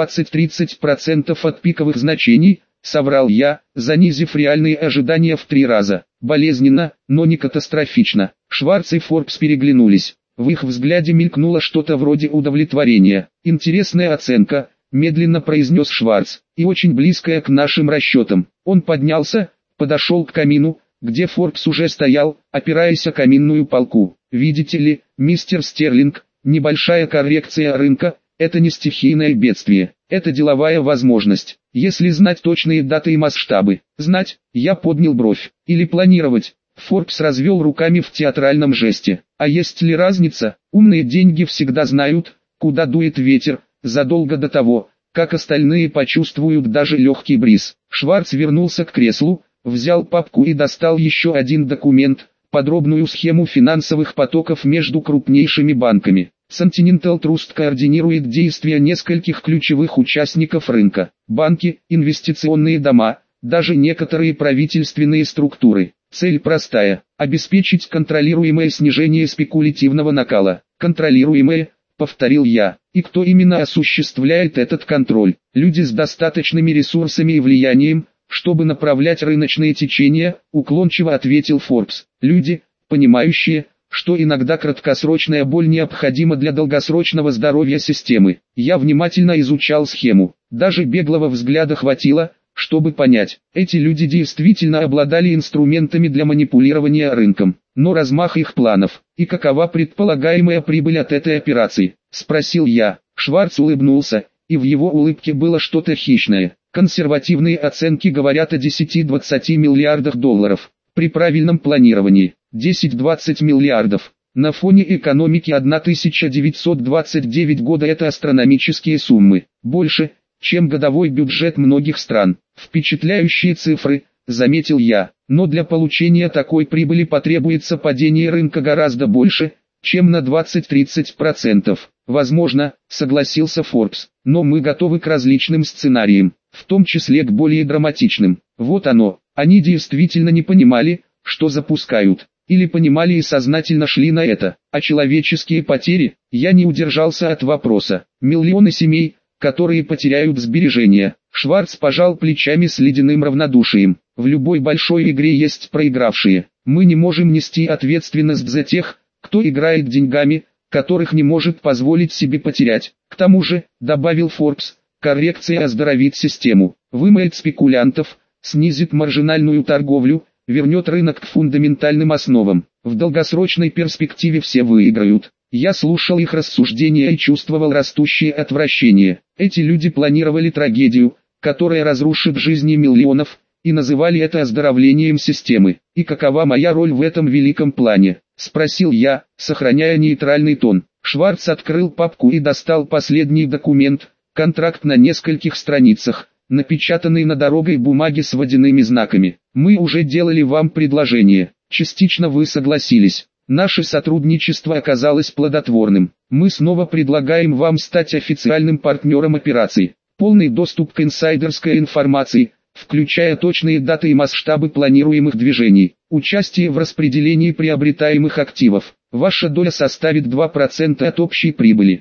20-30% от пиковых значений, соврал я, занизив реальные ожидания в 3 раза. Болезненно, но не катастрофично. Шварц и Форбс переглянулись. В их взгляде мелькнуло что-то вроде удовлетворения. «Интересная оценка», — медленно произнес Шварц, — «и очень близкая к нашим расчетам». Он поднялся, подошел к камину, где Форбс уже стоял, опираясь о каминную полку. «Видите ли, мистер Стерлинг, небольшая коррекция рынка — это не стихийное бедствие, это деловая возможность. Если знать точные даты и масштабы, знать, я поднял бровь, или планировать». Форбс развел руками в театральном жесте. «А есть ли разница? Умные деньги всегда знают, куда дует ветер, задолго до того, как остальные почувствуют даже легкий бриз». Шварц вернулся к креслу, взял папку и достал еще один документ, подробную схему финансовых потоков между крупнейшими банками. Continental Trust координирует действия нескольких ключевых участников рынка. Банки, инвестиционные дома, даже некоторые правительственные структуры. Цель простая – обеспечить контролируемое снижение спекулятивного накала. Контролируемое, повторил я. И кто именно осуществляет этот контроль? Люди с достаточными ресурсами и влиянием, чтобы направлять рыночные течения, уклончиво ответил Форбс. Люди, понимающие, что иногда краткосрочная боль необходима для долгосрочного здоровья системы. Я внимательно изучал схему. Даже беглого взгляда хватило, чтобы понять, эти люди действительно обладали инструментами для манипулирования рынком. Но размах их планов, и какова предполагаемая прибыль от этой операции, спросил я. Шварц улыбнулся, и в его улыбке было что-то хищное. Консервативные оценки говорят о 10-20 миллиардах долларов. При правильном планировании, 10-20 миллиардов. На фоне экономики 1929 года это астрономические суммы. Больше, чем годовой бюджет многих стран. Впечатляющие цифры, заметил я. Но для получения такой прибыли потребуется падение рынка гораздо больше, чем на 20-30%. Возможно, согласился Forbes, но мы готовы к различным сценариям, в том числе к более драматичным. Вот оно, они действительно не понимали, что запускают, или понимали и сознательно шли на это. А человеческие потери, я не удержался от вопроса. Миллионы семей, которые потеряют сбережения. Шварц пожал плечами с ледяным равнодушием. В любой большой игре есть проигравшие. Мы не можем нести ответственность за тех, кто играет деньгами, которых не может позволить себе потерять. К тому же, добавил Forbes, коррекция оздоровит систему, вымоет спекулянтов, снизит маржинальную торговлю, вернет рынок к фундаментальным основам. В долгосрочной перспективе все выиграют. Я слушал их рассуждения и чувствовал растущее отвращение. Эти люди планировали трагедию, которая разрушит жизни миллионов, и называли это оздоровлением системы. И какова моя роль в этом великом плане? Спросил я, сохраняя нейтральный тон. Шварц открыл папку и достал последний документ, контракт на нескольких страницах, напечатанный на дорогой бумаге с водяными знаками. Мы уже делали вам предложение, частично вы согласились. Наше сотрудничество оказалось плодотворным. Мы снова предлагаем вам стать официальным партнером операции. Полный доступ к инсайдерской информации, включая точные даты и масштабы планируемых движений. Участие в распределении приобретаемых активов. Ваша доля составит 2% от общей прибыли,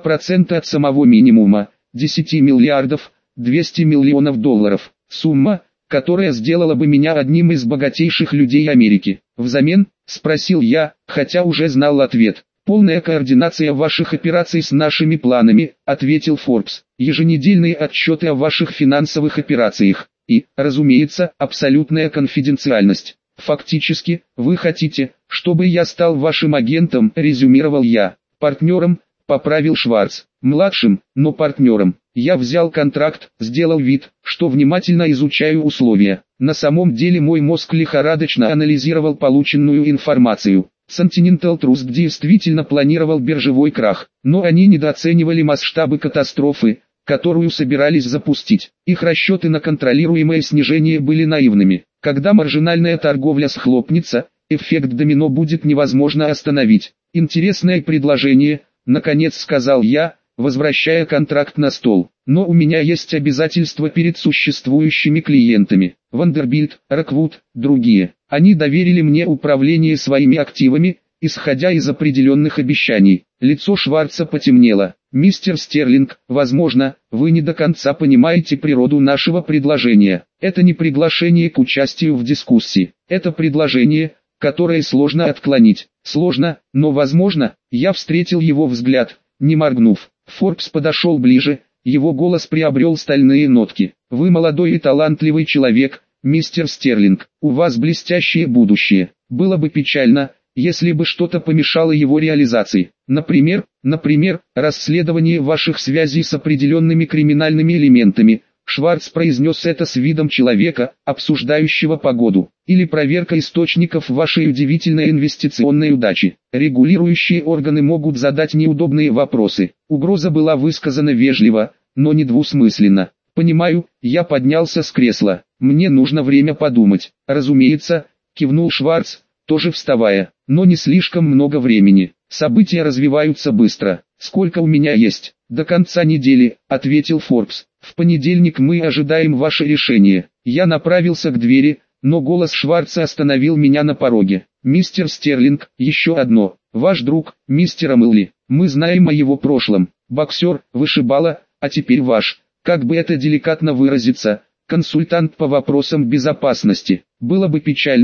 2% от самого минимума, 10 миллиардов, 200 миллионов долларов. Сумма, которая сделала бы меня одним из богатейших людей Америки. Взамен, спросил я, хотя уже знал ответ. Полная координация ваших операций с нашими планами, ответил Forbes. Еженедельные отчеты о ваших финансовых операциях. И, разумеется, абсолютная конфиденциальность. Фактически, вы хотите, чтобы я стал вашим агентом, резюмировал я. Партнером, поправил Шварц. Младшим, но партнером. Я взял контракт, сделал вид, что внимательно изучаю условия. На самом деле мой мозг лихорадочно анализировал полученную информацию. Continental Trust действительно планировал биржевой крах, но они недооценивали масштабы катастрофы, которую собирались запустить. Их расчеты на контролируемое снижение были наивными. Когда маржинальная торговля схлопнется, эффект домино будет невозможно остановить. Интересное предложение, наконец сказал я, возвращая контракт на стол. Но у меня есть обязательства перед существующими клиентами. Vanderbilt, Rockwood, другие. Они доверили мне управление своими активами, исходя из определенных обещаний. Лицо Шварца потемнело. Мистер Стерлинг, возможно, вы не до конца понимаете природу нашего предложения. Это не приглашение к участию в дискуссии. Это предложение, которое сложно отклонить. Сложно, но возможно. Я встретил его взгляд, не моргнув. Форбс подошел ближе, его голос приобрел стальные нотки. Вы молодой и талантливый человек, мистер Стерлинг, у вас блестящее будущее. Было бы печально, если бы что-то помешало его реализации. Например, расследование ваших связей с определенными криминальными элементами. Шварц произнес это с видом человека, обсуждающего погоду. Или проверка источников вашей удивительной инвестиционной удачи. Регулирующие органы могут задать неудобные вопросы. Угроза была высказана вежливо, но недвусмысленно. Понимаю, я поднялся с кресла. Мне нужно время подумать. Разумеется, кивнул Шварц, тоже вставая. Но не слишком много времени. События развиваются быстро. Сколько у меня есть? До конца недели, ответил Форбс. В понедельник мы ожидаем ваше решение. Я направился к двери, но голос Шварца остановил меня на пороге. Мистер Стерлинг, еще одно. Ваш друг, мистер Амелли. Мы знаем о его прошлом. Боксер, вышибала, а теперь ваш, как бы это деликатно выразиться, консультант по вопросам безопасности. Было бы печально,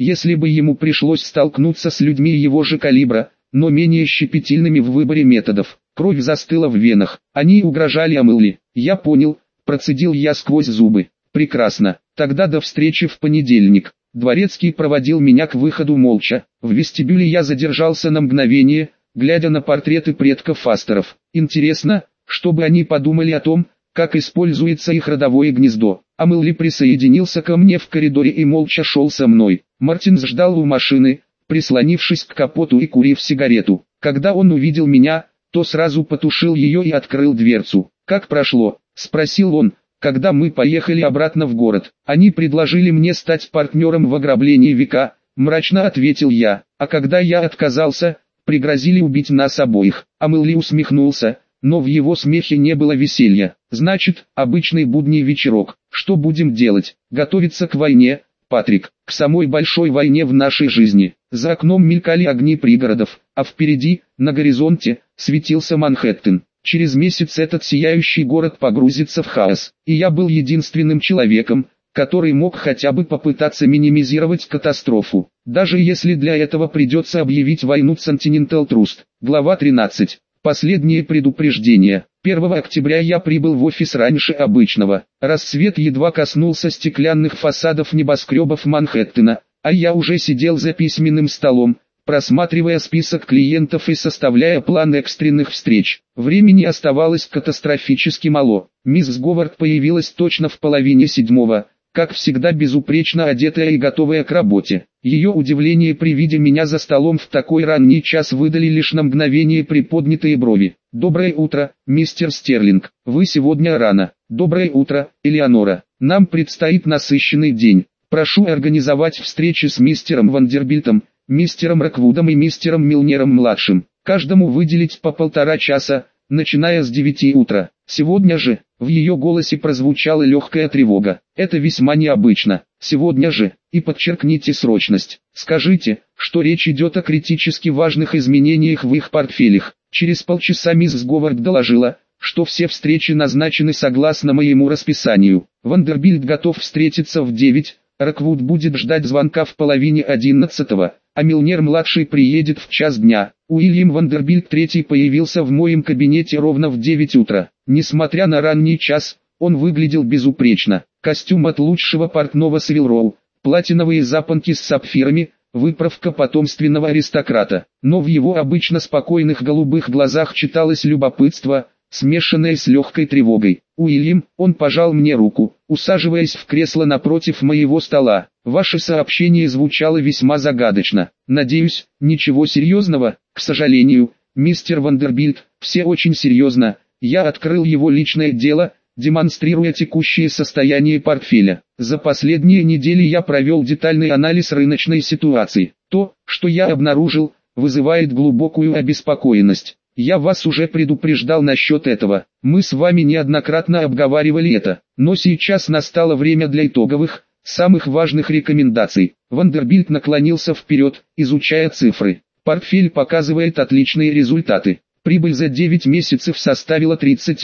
если бы ему пришлось столкнуться с людьми его же калибра, но менее щепетильными в выборе методов. Кровь застыла в венах, они угрожали Амелли. Я понял, процедил я сквозь зубы. Прекрасно, тогда до встречи в понедельник. Дворецкий проводил меня к выходу молча. В вестибюле я задержался на мгновение, глядя на портреты предков Асторов. Интересно, что бы они подумали о том, как используется их родовое гнездо. Амелли присоединился ко мне в коридоре и молча шел со мной. Мартинс ждал у машины, прислонившись к капоту и курив сигарету. Когда он увидел меня, то сразу потушил ее и открыл дверцу. «Как прошло?» – спросил он, когда мы поехали обратно в город. «Они предложили мне стать партнером в ограблении века», – мрачно ответил я. «А когда я отказался, пригрозили убить нас обоих». Амелли усмехнулся, но в его смехе не было веселья. «Значит, обычный будний вечерок. Что будем делать? Готовиться к войне, Патрик, к самой большой войне в нашей жизни». За окном мелькали огни пригородов, а впереди, на горизонте, светился Манхэттен. Через месяц этот сияющий город погрузится в хаос, и я был единственным человеком, который мог хотя бы попытаться минимизировать катастрофу, даже если для этого придется объявить войну Continental Trust. Глава 13. Последнее предупреждение. 1 октября я прибыл в офис раньше обычного. Рассвет едва коснулся стеклянных фасадов небоскребов Манхэттена, а я уже сидел за письменным столом, просматривая список клиентов и составляя план экстренных встреч. Времени оставалось катастрофически мало. Мисс Говард появилась точно в половине седьмого, как всегда безупречно одетая и готовая к работе. Ее удивление при виде меня за столом в такой ранний час выдали лишь на мгновение приподнятые брови. «Доброе утро, мистер Стерлинг. Вы сегодня рано». «Доброе утро, Элеонора. Нам предстоит насыщенный день. Прошу организовать встречи с мистером Вандербильтом, мистером Роквудом и мистером Милнером-младшим. Каждому выделить по 1,5 часа, начиная с 9 утра. Сегодня же». В ее голосе прозвучала легкая тревога. «Это весьма необычно. Сегодня же, и подчеркните срочность. Скажите, что речь идет о критически важных изменениях в их портфелях». Через полчаса мисс Говард доложила, что все встречи назначены согласно моему расписанию. Вандербильт готов встретиться в 9, Роквуд будет ждать звонка в половине 11, а Милнер-младший приедет в час дня. Уильям Вандербильт III появился в моем кабинете ровно в 9 утра. Несмотря на ранний час, он выглядел безупречно. Костюм от лучшего портного Севилроу, платиновые запонки с сапфирами, выправка потомственного аристократа. Но в его обычно спокойных голубых глазах читалось любопытство, смешанное с легкой тревогой. «Уильям», он пожал мне руку, усаживаясь в кресло напротив моего стола. «Ваше сообщение звучало весьма загадочно. Надеюсь, ничего серьезного?» «К сожалению, мистер Вандербильт, все очень серьезно. Я открыл его личное дело, демонстрируя текущее состояние портфеля. За последние недели я провел детальный анализ рыночной ситуации. То, что я обнаружил, вызывает глубокую обеспокоенность. Я вас уже предупреждал насчет этого. Мы с вами неоднократно обговаривали это. Но сейчас настало время для итоговых, самых важных рекомендаций». Вандербильт наклонился вперед, изучая цифры. «Портфель показывает отличные результаты. Прибыль за 9 месяцев составила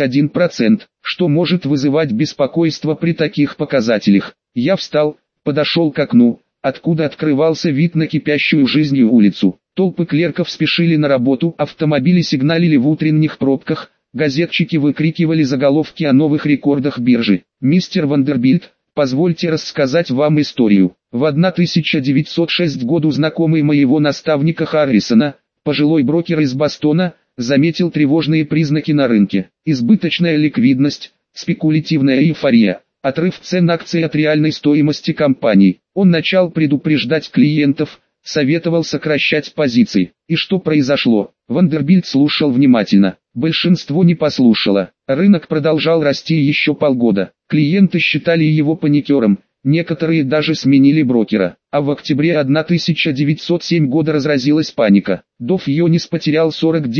31%, что может вызывать беспокойство при таких показателях». Я встал, подошел к окну, откуда открывался вид на кипящую жизнью улицу. Толпы клерков спешили на работу, автомобили сигналили в утренних пробках, газетчики выкрикивали заголовки о новых рекордах биржи. «Мистер Вандербильт, позвольте рассказать вам историю. В 1906 году знакомый моего наставника Харрисона, пожилой брокер из Бостона, заметил тревожные признаки на рынке. Избыточная ликвидность, спекулятивная эйфория, отрыв цен акций от реальной стоимости компаний. Он начал предупреждать клиентов, советовал сокращать позиции. И что произошло? Вандербильт слушал внимательно. Большинство не послушало. Рынок продолжал расти еще полгода. Клиенты считали его паникером, некоторые даже сменили брокера. А в октябре 1907 года разразилась паника. Dow Jones потерял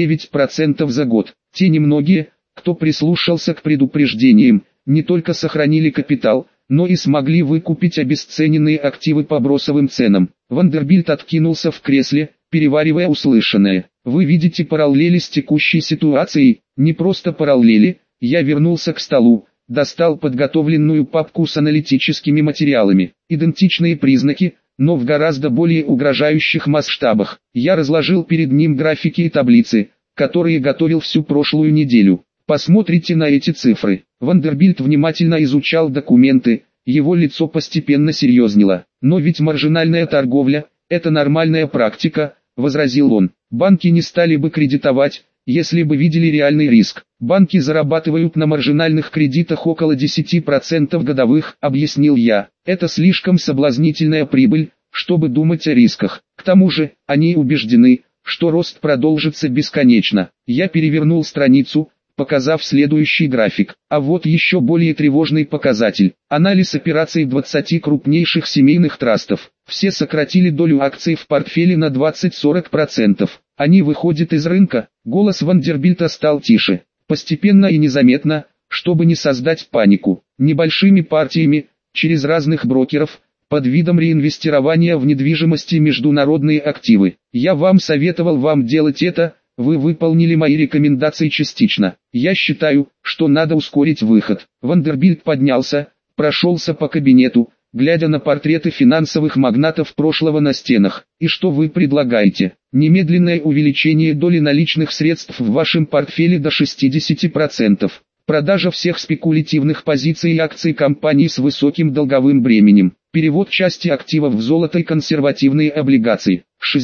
49% за год. Те немногие, кто прислушался к предупреждениям, не только сохранили капитал, но и смогли выкупить обесцененные активы по бросовым ценам. Вандербильт откинулся в кресле, переваривая услышанное. «Вы видите параллели с текущей ситуацией?» «Не просто параллели». Я вернулся к столу, достал подготовленную папку с аналитическими материалами. «Идентичные признаки», но в гораздо более угрожающих масштабах. Я разложил перед ним графики и таблицы, которые готовил всю прошлую неделю. Посмотрите на эти цифры. Вандербильт внимательно изучал документы, его лицо постепенно серьезнело. Но ведь маржинальная торговля – это нормальная практика, возразил он. Банки не стали бы кредитовать, если бы видели реальный риск. Банки зарабатывают на маржинальных кредитах около 10% годовых, объяснил я. Это слишком соблазнительная прибыль, чтобы думать о рисках. К тому же, они убеждены, что рост продолжится бесконечно. Я перевернул страницу, показав следующий график. А вот еще более тревожный показатель. Анализ операций 20 крупнейших семейных трастов. Все сократили долю акций в портфеле на 20-40%. Они выходят из рынка. Голос Вандербильта стал тише. Постепенно и незаметно, чтобы не создать панику. Небольшими партиями, через разных брокеров, под видом реинвестирования в недвижимости и международные активы. Я вам советовал вам делать это. Вы выполнили мои рекомендации частично. Я считаю, что надо ускорить выход. Вандербильт поднялся, прошелся по кабинету, глядя на портреты финансовых магнатов прошлого на стенах. И что вы предлагаете? Немедленное увеличение доли наличных средств в вашем портфеле до 60%. Продажа всех спекулятивных позиций и акций компаний с высоким долговым бременем. Перевод части активов в золото и консервативные облигации.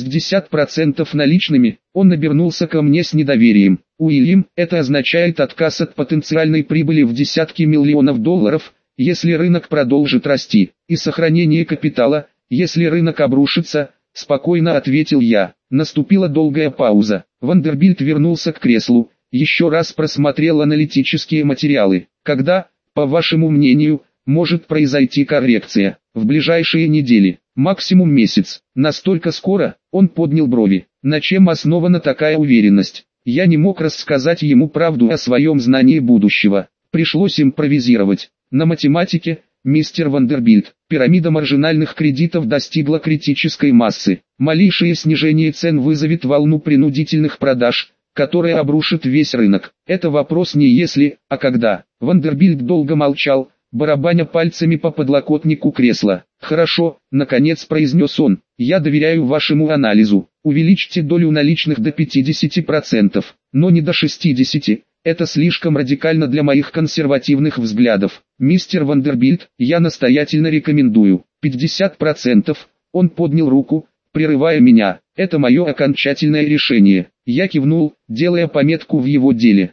60% наличными. Он обернулся ко мне с недоверием. Уильям, это означает отказ от потенциальной прибыли в десятки миллионов долларов, если рынок продолжит расти, и сохранение капитала, если рынок обрушится, спокойно ответил я. Наступила долгая пауза. Вандербильт вернулся к креслу, еще раз просмотрел аналитические материалы. Когда, по вашему мнению, может произойти коррекция? В ближайшие недели, максимум месяц. Настолько скоро? Он поднял брови. На чем основана такая уверенность? Я не мог рассказать ему правду о своем знании будущего. Пришлось импровизировать. На математике, мистер Вандербильт, пирамида маржинальных кредитов достигла критической массы. Малейшее снижение цен вызовет волну принудительных продаж, которая обрушит весь рынок. Это вопрос не если, а когда. Вандербильт долго молчал, барабаня пальцами по подлокотнику кресла. «Хорошо», — наконец произнес он, — «я доверяю вашему анализу. Увеличьте долю наличных до 50%, но не до 60%. Это слишком радикально для моих консервативных взглядов. Мистер Вандербильт, я настоятельно рекомендую. 50%, он поднял руку, прерывая меня. Это мое окончательное решение. Я кивнул, делая пометку в его деле.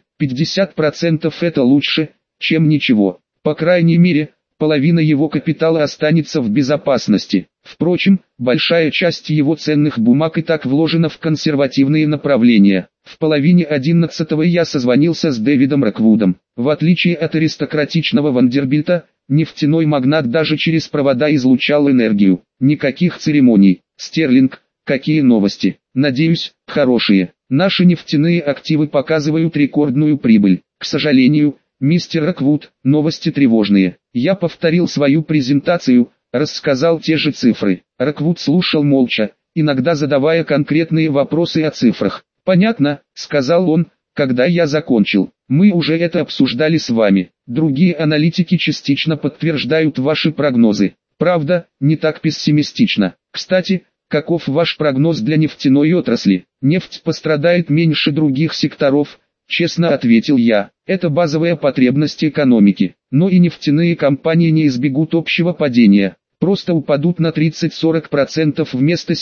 50% это лучше, чем ничего. По крайней мере, половина его капитала останется в безопасности. Впрочем, большая часть его ценных бумаг и так вложена в консервативные направления. В половине 11-го я созвонился с Дэвидом Роквудом. В отличие от аристократичного Вандербильта, нефтяной магнат даже через провода излучал энергию. Никаких церемоний. Стерлинг, какие новости? Надеюсь, хорошие. Наши нефтяные активы показывают рекордную прибыль. К сожалению, мистер Роквуд, новости тревожные. Я повторил свою презентацию, рассказал те же цифры. Роквуд слушал молча, иногда задавая конкретные вопросы о цифрах. «Понятно», — сказал он, когда я закончил. «Мы уже это обсуждали с вами. Другие аналитики частично подтверждают ваши прогнозы. Правда, не так пессимистично. Кстати, каков ваш прогноз для нефтяной отрасли? Нефть пострадает меньше других секторов», — честно ответил я. «Это базовая потребность экономики. Но и нефтяные компании не избегут общего падения. Просто упадут на 30-40% вместо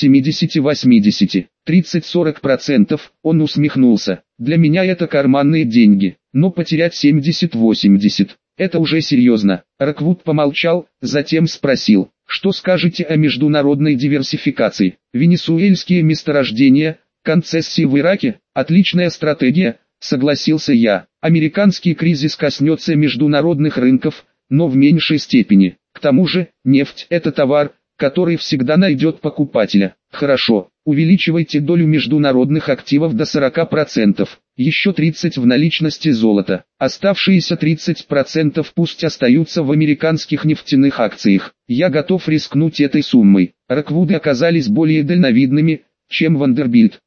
70-80. 30-40%, он усмехнулся. Для меня это карманные деньги. Но потерять 70-80, это уже серьезно». Роквуд помолчал, затем спросил: «Что скажете о международной диверсификации? Венесуэльские месторождения, концессии в Ираке, отличная стратегия», согласился я. «Американский кризис коснется международных рынков, но в меньшей степени. К тому же, нефть – это товар, который всегда найдет покупателя. Хорошо, увеличивайте долю международных активов до 40%, еще 30% в наличности золота. Оставшиеся 30% пусть остаются в американских нефтяных акциях. Я готов рискнуть этой суммой». Роквуды оказались более дальновидными, чем Вандербильт.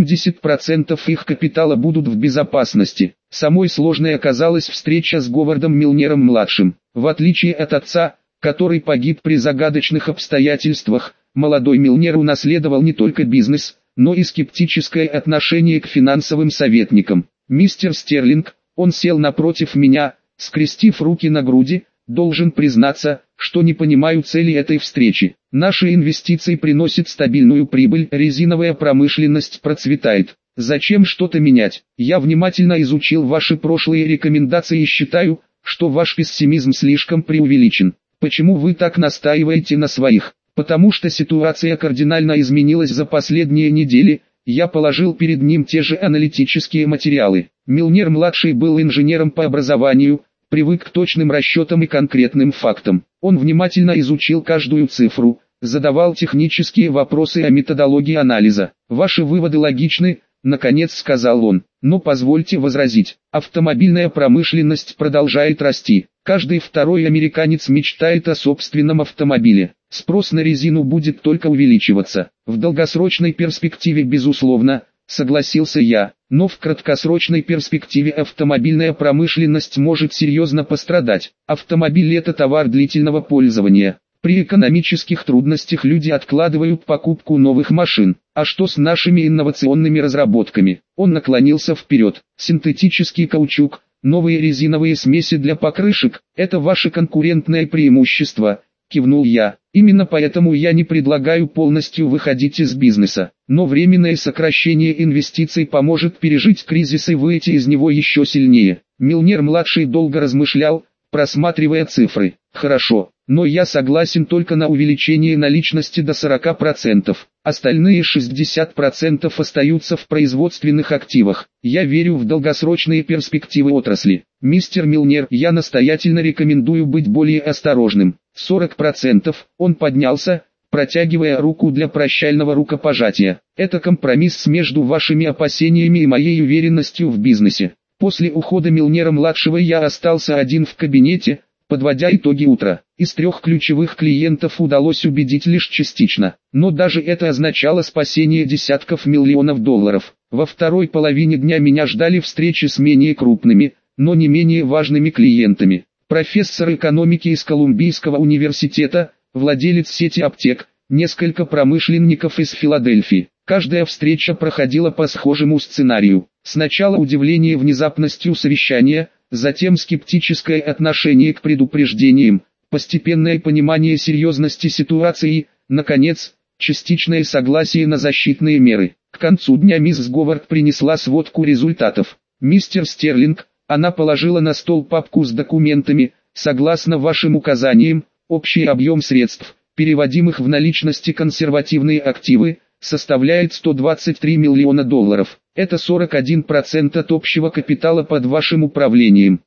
70% их капитала будут в безопасности. Самой сложной оказалась встреча с Говардом Милнером-младшим. В отличие от отца, который погиб при загадочных обстоятельствах, Молодой Милнер унаследовал не только бизнес, но и скептическое отношение к финансовым советникам. «Мистер Стерлинг», он сел напротив меня, скрестив руки на груди, «должен признаться, что не понимаю цели этой встречи. Наши инвестиции приносят стабильную прибыль, резиновая промышленность процветает. Зачем что-то менять? Я внимательно изучил ваши прошлые рекомендации и считаю, что ваш пессимизм слишком преувеличен. Почему вы так настаиваете на своих? Потому что ситуация кардинально изменилась за последние недели. Я положил перед ним те же аналитические материалы. Милнер-младший был инженером по образованию, привык к точным расчетам и конкретным фактам. Он внимательно изучил каждую цифру, задавал технические вопросы о методологии анализа. Ваши выводы логичны, наконец сказал он. Но позвольте возразить, автомобильная промышленность продолжает расти. Каждый второй американец мечтает о собственном автомобиле. Спрос на резину будет только увеличиваться. В долгосрочной перспективе безусловно, согласился я, но в краткосрочной перспективе автомобильная промышленность может серьезно пострадать. Автомобиль – это товар длительного пользования. При экономических трудностях люди откладывают покупку новых машин. А что с нашими инновационными разработками? Он наклонился вперед. Синтетический каучук, новые резиновые смеси для покрышек – это ваше конкурентное преимущество, кивнул я. Именно поэтому я не предлагаю полностью выходить из бизнеса. Но временное сокращение инвестиций поможет пережить кризис и выйти из него еще сильнее. Милнер-младший долго размышлял, просматривая цифры. Хорошо, но я согласен только на увеличение наличности до 40%. Остальные 60% остаются в производственных активах. Я верю в долгосрочные перспективы отрасли. Мистер Милнер, я настоятельно рекомендую быть более осторожным. 40%. Он поднялся, протягивая руку для прощального рукопожатия. Это компромисс между вашими опасениями и моей уверенностью в бизнесе. После ухода Милнера-младшего я остался один в кабинете, подводя итоги утра. Из 3 ключевых клиентов удалось убедить лишь частично, но даже это означало спасение десятков миллионов долларов. Во второй половине дня меня ждали встречи с менее крупными, но не менее важными клиентами. Профессор экономики из Колумбийского университета, владелец сети аптек, несколько промышленников из Филадельфии. Каждая встреча проходила по схожему сценарию. Сначала удивление внезапностью совещания, затем скептическое отношение к предупреждениям, постепенное понимание серьезности ситуации, наконец, частичное согласие на защитные меры. К концу дня мисс Говард принесла сводку результатов. «Мистер Стерлинг», она положила на стол папку с документами, «согласно вашим указаниям, общий объем средств, переводимых в наличности консервативные активы, составляет 123 миллиона долларов. Это 41% от общего капитала под вашим управлением.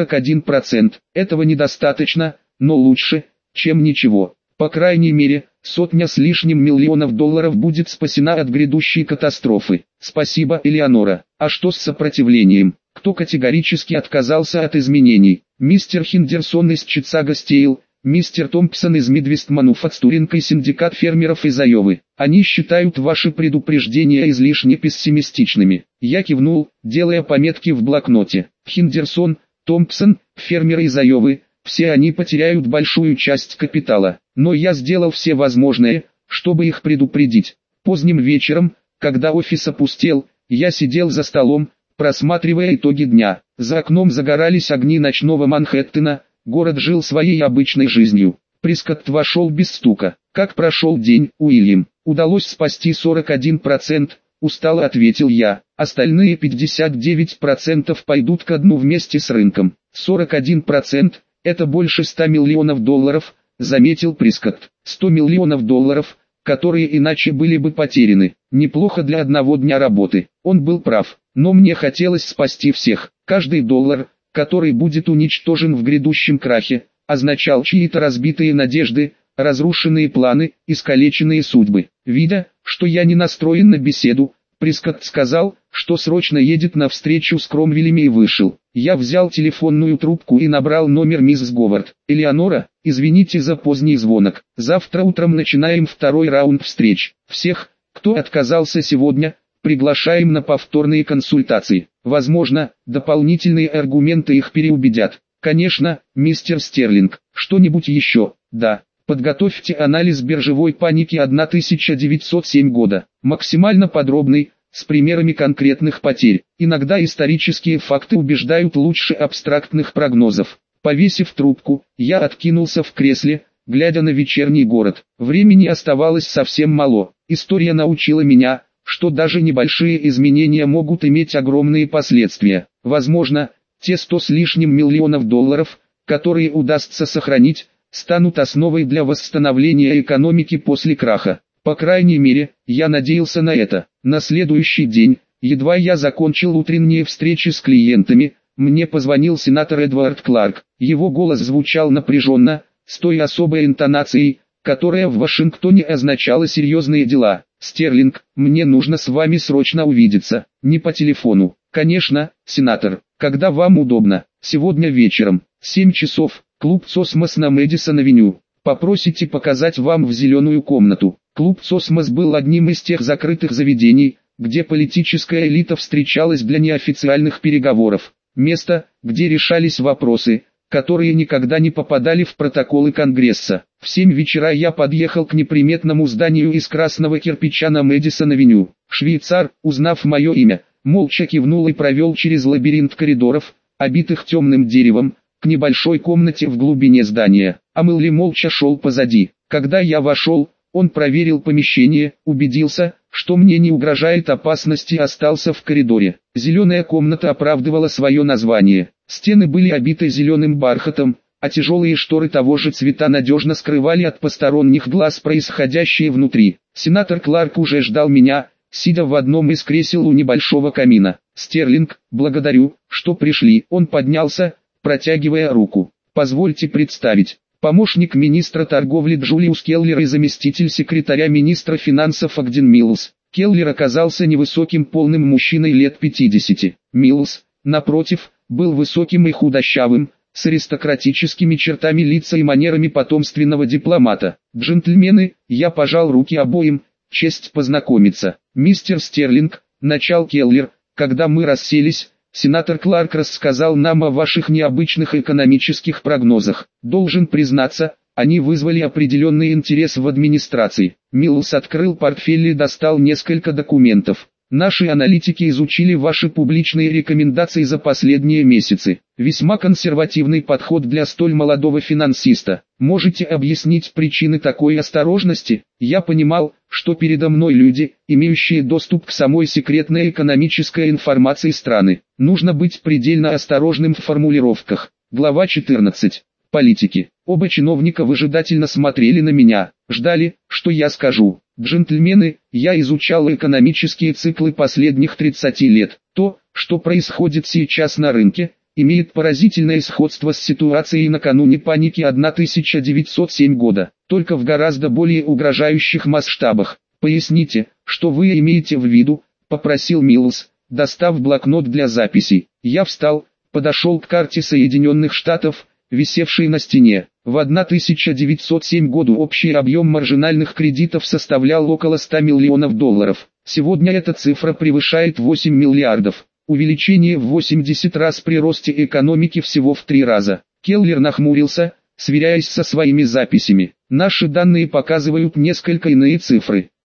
41%. Этого недостаточно, но лучше, чем ничего. По крайней мере, 100 с лишним миллионов долларов будет спасена от грядущей катастрофы. Спасибо, Элеонора. А что с сопротивлением? Кто категорически отказался от изменений? Мистер Хендерсон из Чикаго Стейл, мистер Томпсон из Midwest Manufacturing и синдикат фермеров из Айовы. Они считают ваши предупреждения излишне пессимистичными. Я кивнул, делая пометки в блокноте. Хендерсон, Томпсон, фермеры из Айовы, все они потеряют большую часть капитала. Но я сделал все возможное, чтобы их предупредить. Поздним вечером, когда офис опустел, я сидел за столом, просматривая итоги дня. За окном загорались огни ночного Манхэттена. Город жил своей обычной жизнью. Прискотт вошел без стука. «Как прошел день, Уильям?» «Удалось спасти 41%, устало ответил я. Остальные 59% пойдут ко дну вместе с рынком. 41% – это больше 100 миллионов долларов, заметил Прискотт. 100 миллионов долларов, которые иначе были бы потеряны. Неплохо для одного дня работы. Он был прав, но мне хотелось спасти всех. Каждый доллар, который будет уничтожен в грядущем крахе, означал чьи-то разбитые надежды, разрушенные планы, искалеченные судьбы. Видя, что я не настроен на беседу, Прискотт сказал, что срочно едет на встречу с Кромвелями и вышел. Я взял телефонную трубку и набрал номер мисс Говард. «Элеонора, извините за поздний звонок. Завтра утром начинаем второй раунд встреч. Всех, кто отказался сегодня, приглашаем на повторные консультации. Возможно, дополнительные аргументы их переубедят. Конечно, мистер Стерлинг. Что-нибудь еще?» «Да, Подготовьте анализ биржевой паники 1907 года. Максимально подробный, с примерами конкретных потерь. Иногда исторические факты убеждают лучше абстрактных прогнозов. Повесив трубку, я откинулся в кресле, глядя на вечерний город. Времени оставалось совсем мало. История научила меня, что даже небольшие изменения могут иметь огромные последствия. Возможно, те 100 с лишним миллионов долларов, которые удастся сохранить, станут основой для восстановления экономики после краха. По крайней мере, я надеялся на это. На следующий день, едва я закончил утренние встречи с клиентами, мне позвонил сенатор Эдвард Кларк. Его голос звучал напряженно, с той особой интонацией, которая в Вашингтоне означала серьезные дела. «Стерлинг, мне нужно с вами срочно увидеться, не по телефону». «Конечно, сенатор, когда вам удобно. Сегодня вечером, 7 часов, клуб «Сосмос» на Мэдисон-авеню. Попросите показать вам в зеленую комнату». Клуб «Сосмос» был одним из тех закрытых заведений, где политическая элита встречалась для неофициальных переговоров. Место, где решались вопросы, которые никогда не попадали в протоколы Конгресса. В 7 вечера я подъехал к неприметному зданию из красного кирпича на Мэдисон-авеню. Швейцар, узнав мое имя, молча кивнул и провел через лабиринт коридоров, обитых темным деревом, к небольшой комнате в глубине здания. А Мэлли молча шел позади. Когда я вошел, он проверил помещение, убедился, что мне не угрожает опасность и остался в коридоре. Зеленая комната оправдывала свое название. Стены были обиты зеленым бархатом, а тяжелые шторы того же цвета надежно скрывали от посторонних глаз происходящее внутри. Сенатор Кларк уже ждал меня, сидя в одном из кресел у небольшого камина. «Стерлинг, благодарю, что пришли». Он поднялся, протягивая руку. «Позвольте представить. Помощник министра торговли Джулиус Келлер и заместитель секретаря министра финансов Агден Миллс». Келлер оказался невысоким полным мужчиной лет 50. Миллс, напротив, был высоким и худощавым, с аристократическими чертами лица и манерами потомственного дипломата. «Джентльмены, я пожал руки обоим, честь познакомиться. Мистер Стерлинг», — начал Келлер, когда мы расселись, сенатор Кларк рассказал нам о ваших необычных экономических прогнозах. Должен признаться, они вызвали определенный интерес в администрации. Миллс открыл портфель и достал несколько документов. Наши аналитики изучили ваши публичные рекомендации за последние месяцы. Весьма консервативный подход для столь молодого финансиста. Можете объяснить причины такой осторожности? Я понимал, что передо мной люди, имеющие доступ к самой секретной экономической информации страны. Нужно быть предельно осторожным в формулировках. Глава 14. Политики. Оба чиновника выжидательно смотрели на меня, ждали, что я скажу. «Джентльмены, я изучал экономические циклы последних 30 лет. То, что происходит сейчас на рынке, имеет поразительное сходство с ситуацией накануне паники 1907 года, только в гораздо более угрожающих масштабах. Поясните, что вы имеете в виду», — попросил Миллс, достав блокнот для записей. Я встал, подошел к карте Соединенных Штатов, висевшей на стене. В 1907 году общий объем маржинальных кредитов составлял около 100 миллионов долларов. Сегодня эта цифра превышает 8 миллиардов. Увеличение в 80 раз при росте экономики всего в 3 раза. Келлер нахмурился, сверяясь со своими записями. Наши данные показывают несколько иные цифры.